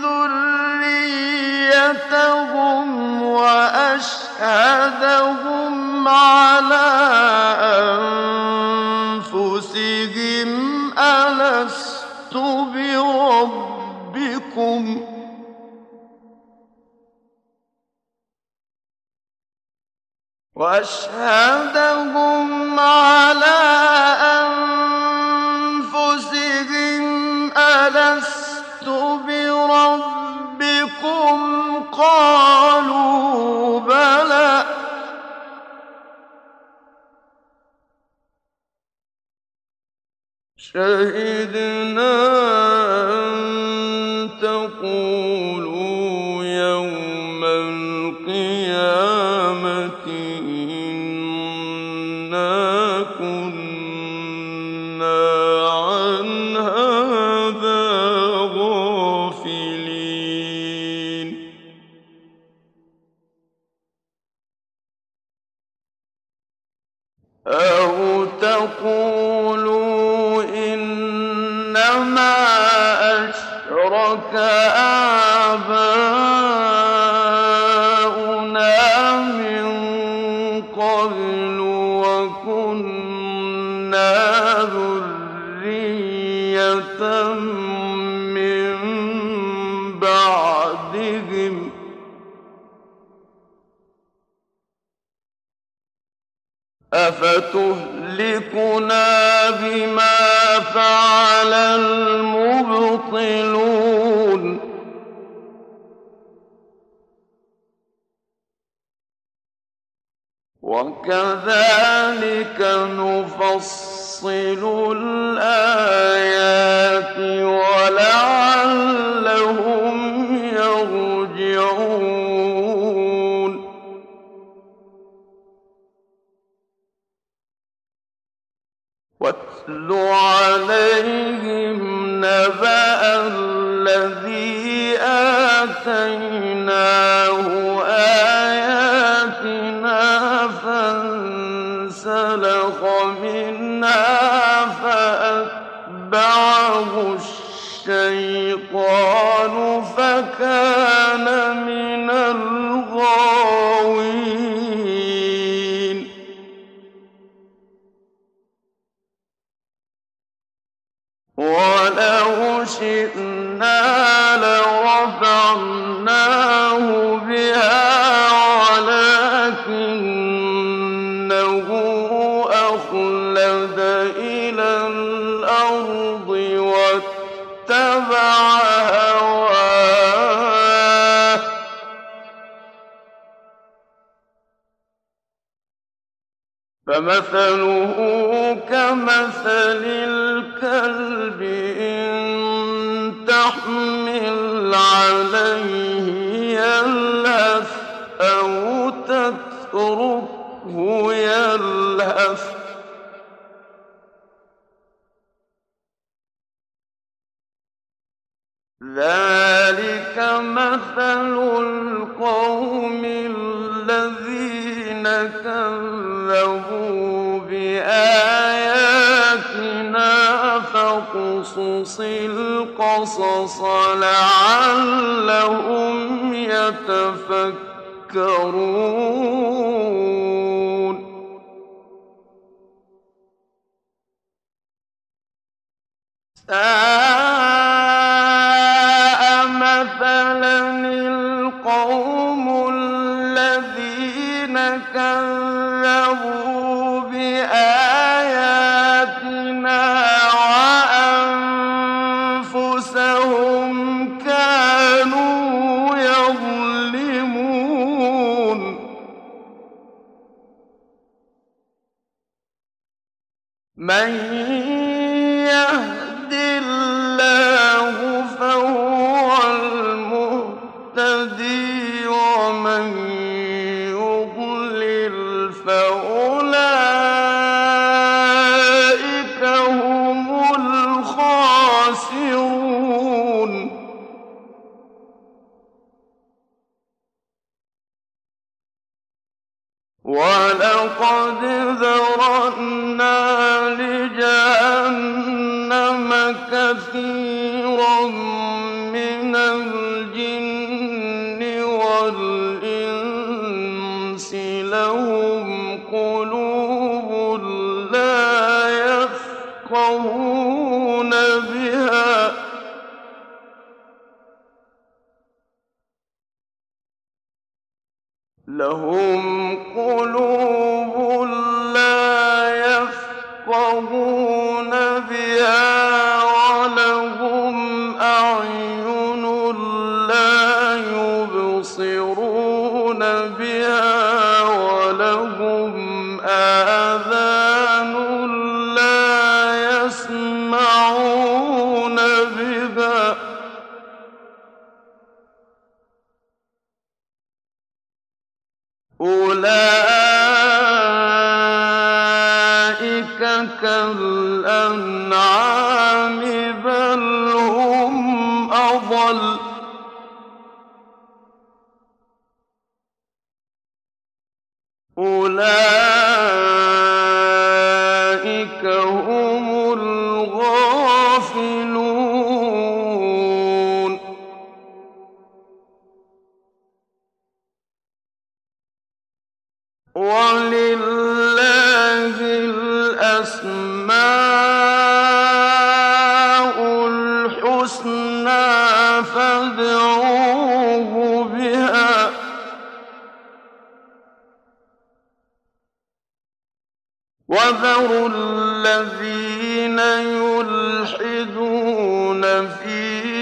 Speaker 1: ذريتهم وأشهدهم على أنفسهم ألست بربكم وأشهدهم على أنفسهم ألست بربكم قالوا بلى شهدنا أن تقولوا يوم القيامة إنا كنا عن هذا غافلين أو تقولوا إنما أشرك آباؤنا ذُرِّيَّةً مِّن بَعْدِهِمْ ۖ أَفَتُهْلِكُنَا بِمَا فَعَلَ الْمُبْطِلُونَ وَكَذَٰلِكَ نُفَصِّلُ الْآيَاتِ وَلَعَلَّهُمْ يَرْجِعُونَ وَاتْلُ عَلَيْهِمْ نَبَأَ الَّذِي آتَيْنَاهُ آيَاتِنَا فَانسَلَخَ مِنْهَا فَأَتْبَعَهُ الشَّيْطَانُ فَكَانَ مِنَ الْغَاوِينَ وَلَوْ شِئْنَا لَرَفَعْنَاهُ بِهَا وَلَٰكِنَّهُ أَخْلَدَ إِلَى الْأَرْضِ وَاتَّبَعَ هَوَاهُ فَمَثَلُهُ كَمَثَلِ الْكَلْبِ إِن تَحْمِلْ عَلَيْهِ يَلْهَثْ أَوْ تَتْرُكْهُ يَلْهَث ۚ ذَٰلِكَ مَثَلُ الْقَوْمِ الَّذِينَ كَذَّبُوا بِآيَاتِنَا فَاقْصُصِ الْقَصَصَ لَعَلَّهُمْ يَتَفَكَّرُونَ سَاءَ مَثَلًا الْقَوْمُ الَّذِينَ كَذَّبُوا بِآيَاتِنَا وَأَنفُسَهُمْ كَانُوا يَظْلِمُونَ مَن يَهْدِ اللَّهُ فَهُوَ الْمُهْتَدِي وَمَن يُضْلِلْ فَأُولَٰئِكَ هُمُ الْخَاسِرُونَ وَلَقَدْ ذَرَأْنَا لِجَهَنَّمَ كَثِيرًا مِّنَ الْجِنِّ وَالْإِنسِ لَهُمْ قُلُوبٌ لَّا يَفْقَهُونَ بِهَا وَلَهُمْ أَعْيُنٌ لَّا يُبْصِرُونَ بِهَا وَلَهُمْ آذَانٌ لَّا يَسْمَعُونَ بِهَا ۚ أُولَٰئِكَ كَالْأَنْعَامِ بَلْ هُمْ أَضَلُّ ۚ أُولَٰئِكَ هُمُ الْغَافِلُونَ وَلِلَّهِ الْأَسْمَاءُ الْأَسْمَاءُ الْحُسْنَىٰ فَادْعُوهُ بِهَا ۖ وَذَرُوا الَّذِينَ يُلْحِدُونَ فِي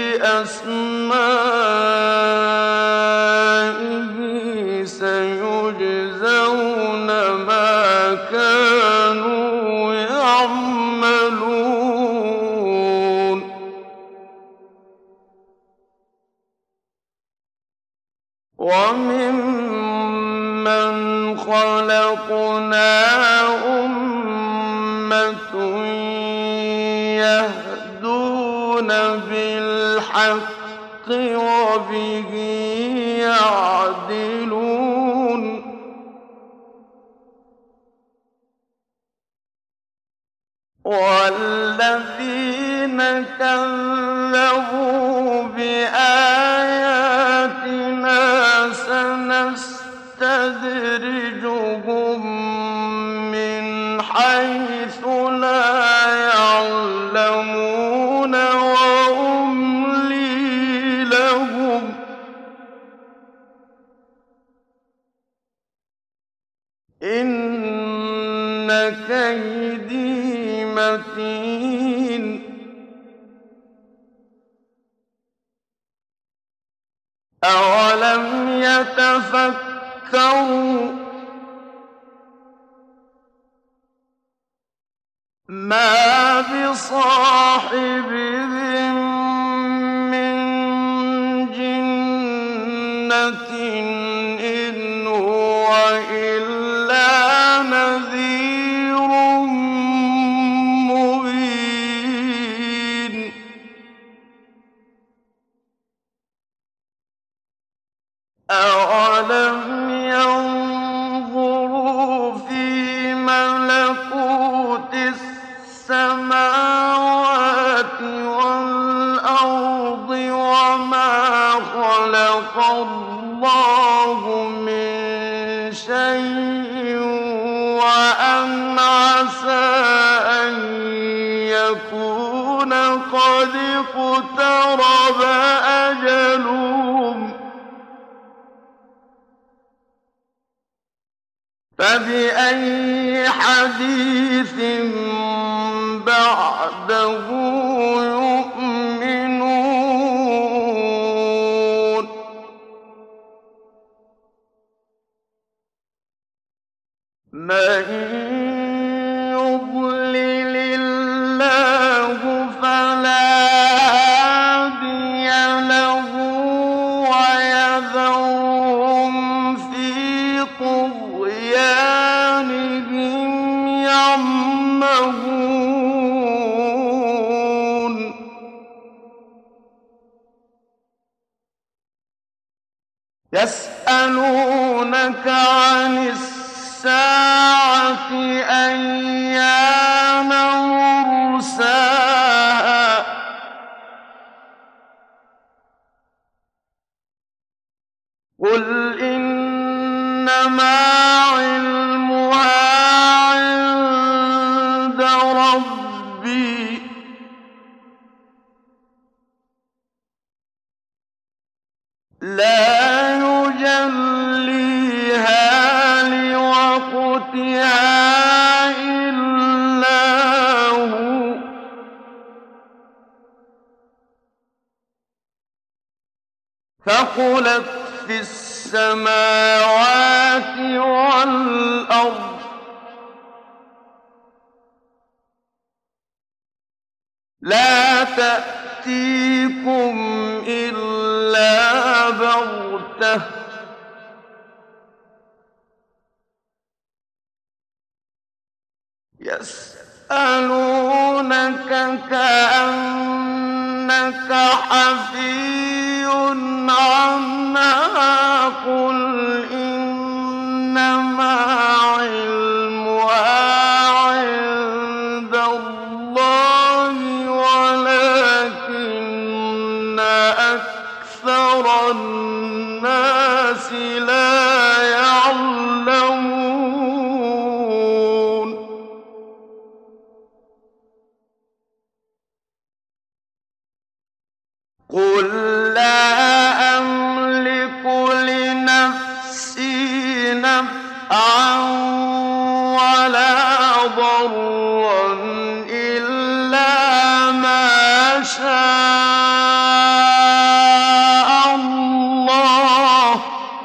Speaker 1: أَسْمَائِهِ ۖ سَيُجْزَوْنَ مَا كَانُوا يَعْمَلُونَ وَمِمَّنْ خَلَقْنَا أُمَّةٌ يَهْدُونَ بِالْحَقِّ وَبِهِ يَعْدِلُونَ وَالَّذِينَ كَذَّبُوا بِآيَاتِنَا سَنَسْتَدْرِجُهُم مِّنْ حَيْثُ لَا يَعْلَمُونَ وَأُمْلِي لَهُمْ ۚ إِنَّ كَيْدِي مَتِينٌ أَوَلَمْ يَتَفَكَّرُوا مَا بِصَاحِبِهِم مِّن جِنَّةٍ إِنْ هُوَ إِلَّا نَذِيرٌ مُّبِينٌ أَوَلَمْ يَنظُرُوا فِي مَلَكُوتِ السَّمَاوَاتِ وَالْأَرْضِ وَمَا خَلَقَ اللَّهُ مِن شَيْءٍ وَأَنْ عَسَىٰ أَن يَكُونَ قَدِ اقْتَرَبَ أَجَلُهُمْ ۖ فَبِأَيِّ حَدِيثٍ بَعْدَهُ يُؤْمِنُونَ مَن يُضْلِلِ اللَّهُ فَلَا هَادِيَ لَهُ وَيَذَرُهُمْ فِي طُغْيَانِهِمْ يَعْمَهُونَ يَسْأَلُونَكَ عَنِ السَّاعَةِ أَيَّانَ مُرْسَاهَا ۖ قُلْ إِنَّمَا عِلْمُهَا عِندَ رَبِّي ۖ لَا يُجَلِّيهَا لِوَقْتِهَا إِلَّا هُوَ ۚ ثَقُلَتْ فِي السَّمَاوَاتِ وَالْأَرْضِ ۚ لَا تَأْتِيكُمْ إِلَّا بَغْتَةً ۗ يَسْأَلُونَكَ كَأَنَّكَ حَفِيٌّ عَنْهَا ۖ قُلْ إِنَّمَا عِلْمُهَا عِندَ اللَّهِ وَلَٰكِنَّ أَكْثَرَ النَّاسِ لَا يَعْلَمُونَ قُل لَّا أَمْلِكُ لِنَفْسِي نَفْعًا وَلَا ضَرًّا إِلَّا مَا شَاءَ اللَّهُ ۗ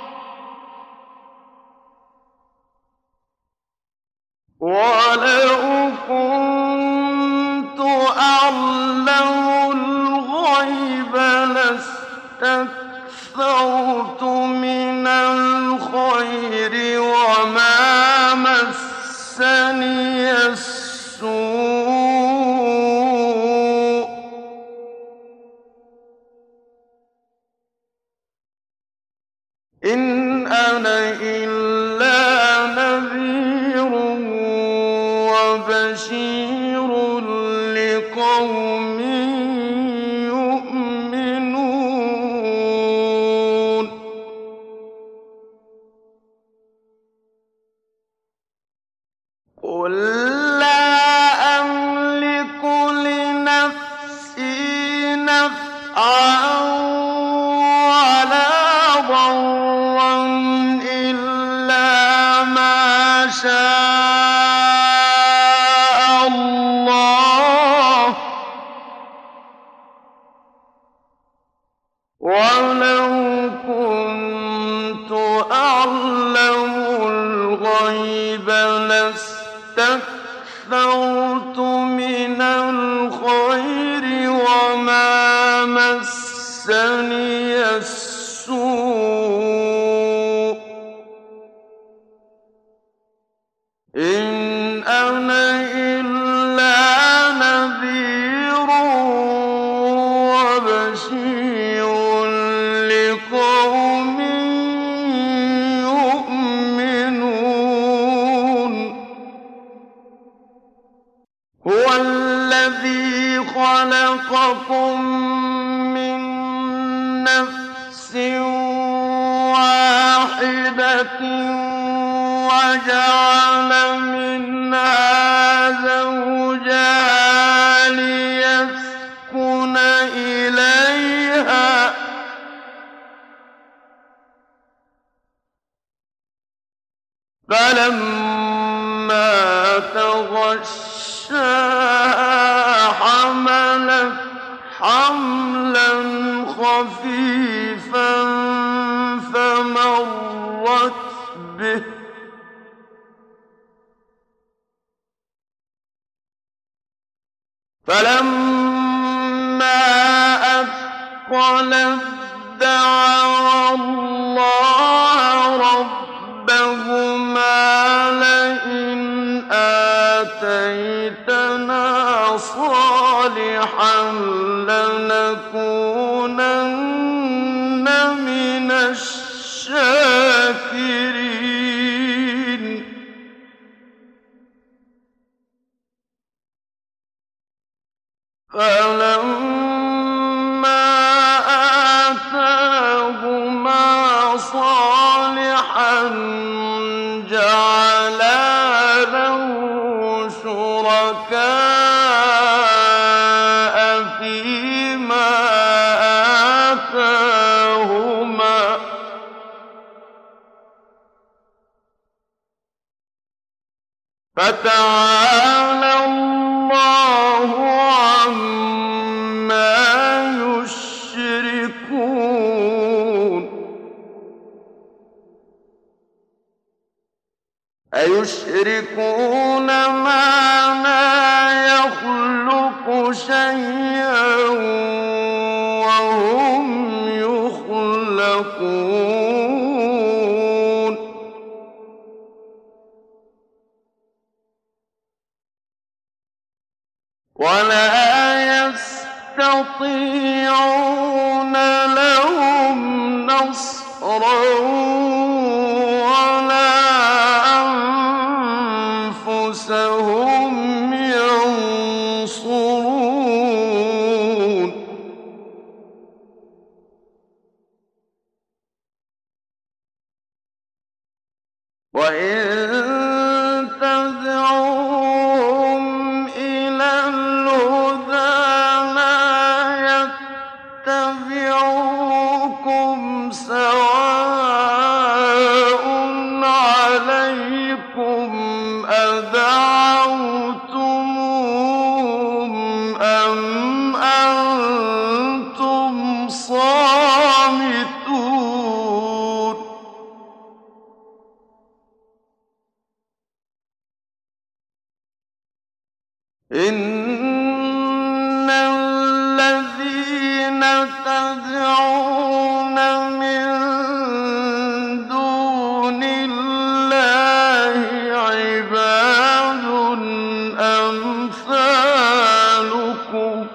Speaker 1: وَلَوْ كُنتُ أَعْلَمُ الْغَيْبَ لَاسْتَكْثَرْتُ مِنَ الْخَيْرِ وَمَا مَسَّنِيَ السُّوءُ ۚ إِنْ أَنَا إِلَّا نَذِيرٌ وَبَشِيرٌ لِّقَوْمٍ يُؤْمِنُونَ قُل لَّا أَمْلِكُ لِنَفْسِي نَفْعًا وَلَا ضَرًّا إِلَّا مَا شَاءَ اللَّهُ ۗ وَلَوْ كُنتُ أَعْلَمُ الْغَيْبَ لَاسْتَكْثَرْتُ مِنَ الْخَيْرِ وَمَا مَسَّنِيَ السُّوءُ ۚ إِنْ أَنَا إِلَّا نَذِيرٌ وَبَشِيرٌ لِّقَوْمٍ يُؤْمِنُونَ هُوَ الَّذِي خَلَقَكُم مِّن نَّفْسٍ وَاحِدَةٍ وَجَعَلَ مِنْهَا زَوْجَهَا لِيَسْكُنَ إِلَيْهَا ۖ فَلَمَّا تَغَشَّاهَا حَمَلَتْ حَمْلًا خَفِيفًا فَمَرَّتْ بِهِ ۖ فَلَمَّا أَثْقَلَتْ دَعَوَا اللَّهَ رَبَّهُمَا لَئِنْ آتَيْتَنَا صَالِحًا لَّنَكُونَنَّ مِنَ الشَّاكِرِينَ فَلَمَّا آتَاهُمَا صَالِحًا جَعَلَا لَهُ شُرَكَاءَ فِيمَا آتَاهُمَا ۚ فَتَعَالَى اللَّهُ عَمَّا يُشْرِكُونَ أَيُشْرِكُونَ مَا لَا يَخْلُقُ شَيْئًا وَهُمْ يُخْلَقُونَ وَلَا يَسْتَطِيعُونَ لَهُمْ نَصْرًا وَلَا أَنفُسَهُمْ يَنصُرُونَ وَإِن تَدْعُوهُمْ إِلَى الْهُدَىٰ لَا يَتَّبِعُونَكَ أم أنتم صامتون إن الذين تدعون من دون الله عباد أمثالكم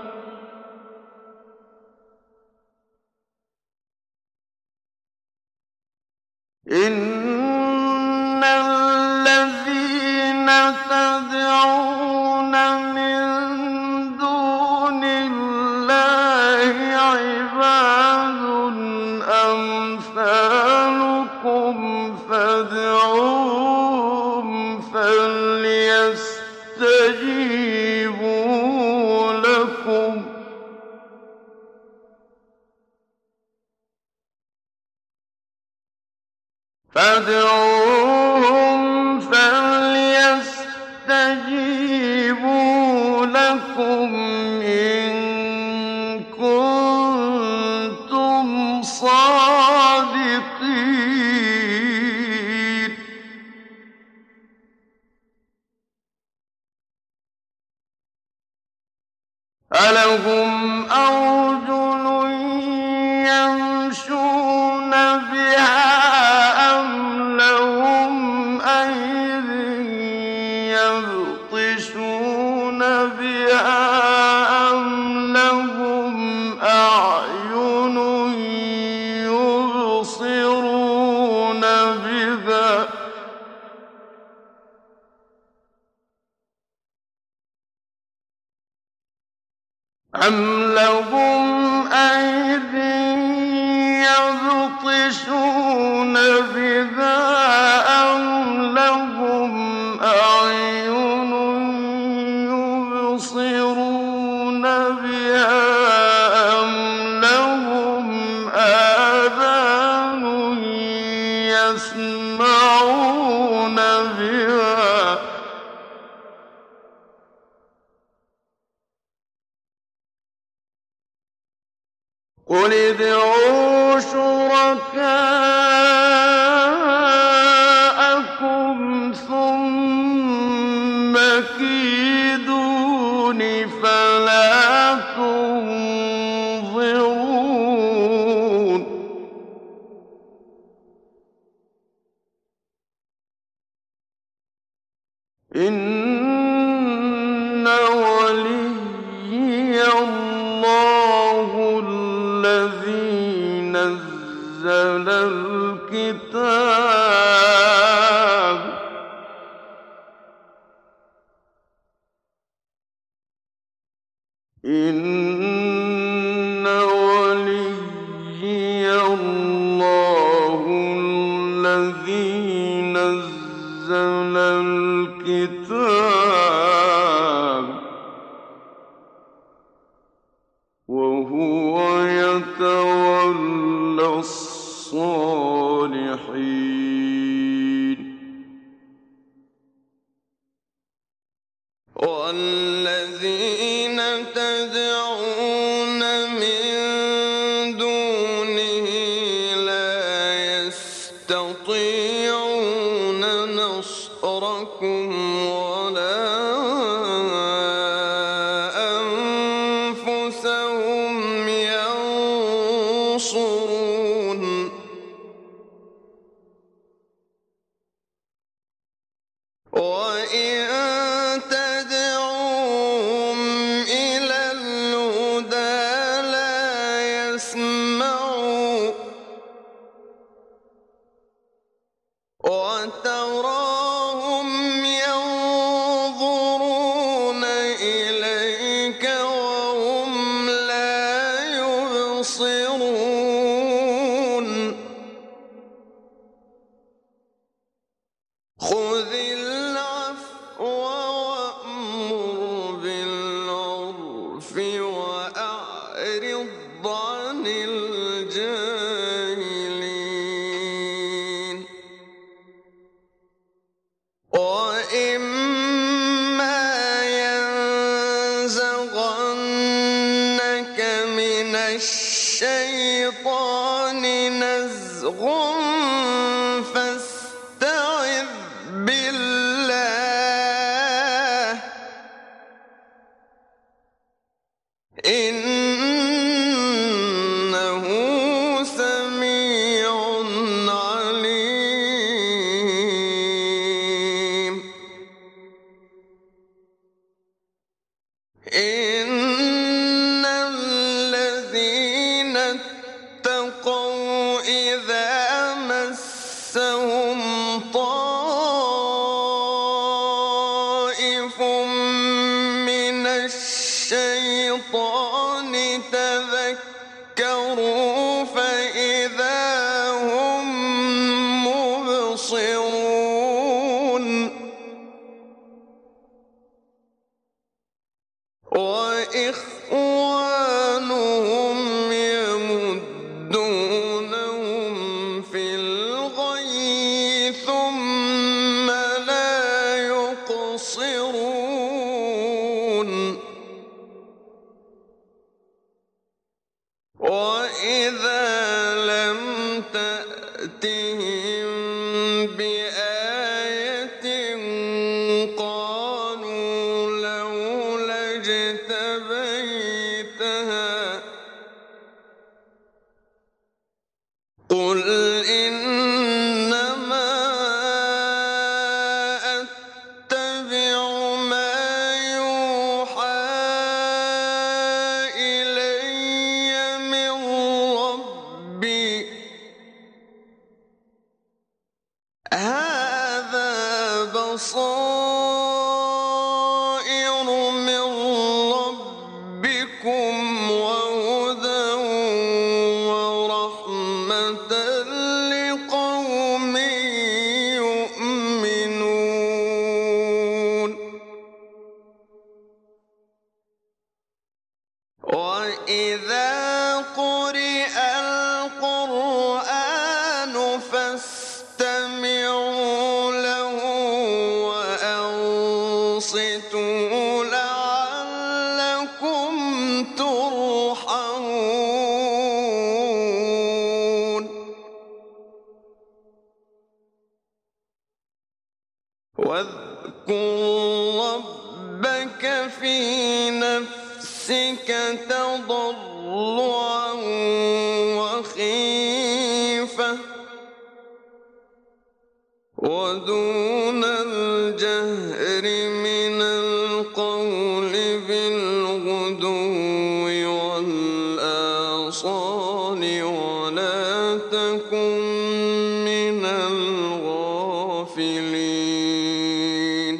Speaker 1: إن الذين تدعون من دون الله عباد أمثالكم فادعوهم فليستجيبوا لكم إن كنتم صادقين ألهم أرجل يمشون بها أم لهم أيد يبطشون بها أم لهم أعين يبصرون بها أم لهم أيد يبطشون بها أم لهم أعين يبصرون بها أم لهم آذان يسمعون بها قل ادعوا شركاءكم ثم كيدون فلا تنظرون إن وليي الله الذي نزل الكتاب إن وليي الله الذي نزل الكتاب وهو يتولى الصالحين
Speaker 2: والذين تدعون من دونه لا يستطيعون نصركم ولا أنفسهم ينصرون وإن تدعوهم إلى الهدى لا يسمعوا وتراهم ينظرون إليك وهم لا يبصرون خذ العفو وأمر بالعرف وأعرض عن الجاهلين وإما ينزغنك الشيطان نزغ فاستعذ بالله إنه سميع عليم إن الذين اتقوا إذا مسهم طائف من الشيطان تذكروا فإذا هم مبصرون وإخوانهم يمدونهم في الغي ثم لا يقصرون وإذا لم تأتهم بآية قالوا لولا اجتبيتها قل إنما أتبع ما يوحى إلي من ربي هذا بصائر من ربكم وهدى ورحمة لقوم يؤمنون وإذا قرئ القرآن فاستمعوا له وأنصتوا لعلكم ترحمون واذكر ربك في نفسك تضرعا وخيفة ودون الجهر من القول بالغدو والآصال ولا تكن من الغافلين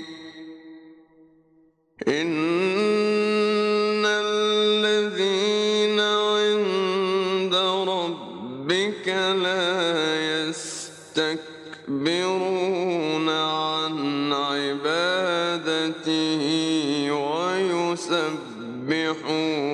Speaker 2: إن الذين عند ربك لا يستكبرون عن عبادته ويسبحون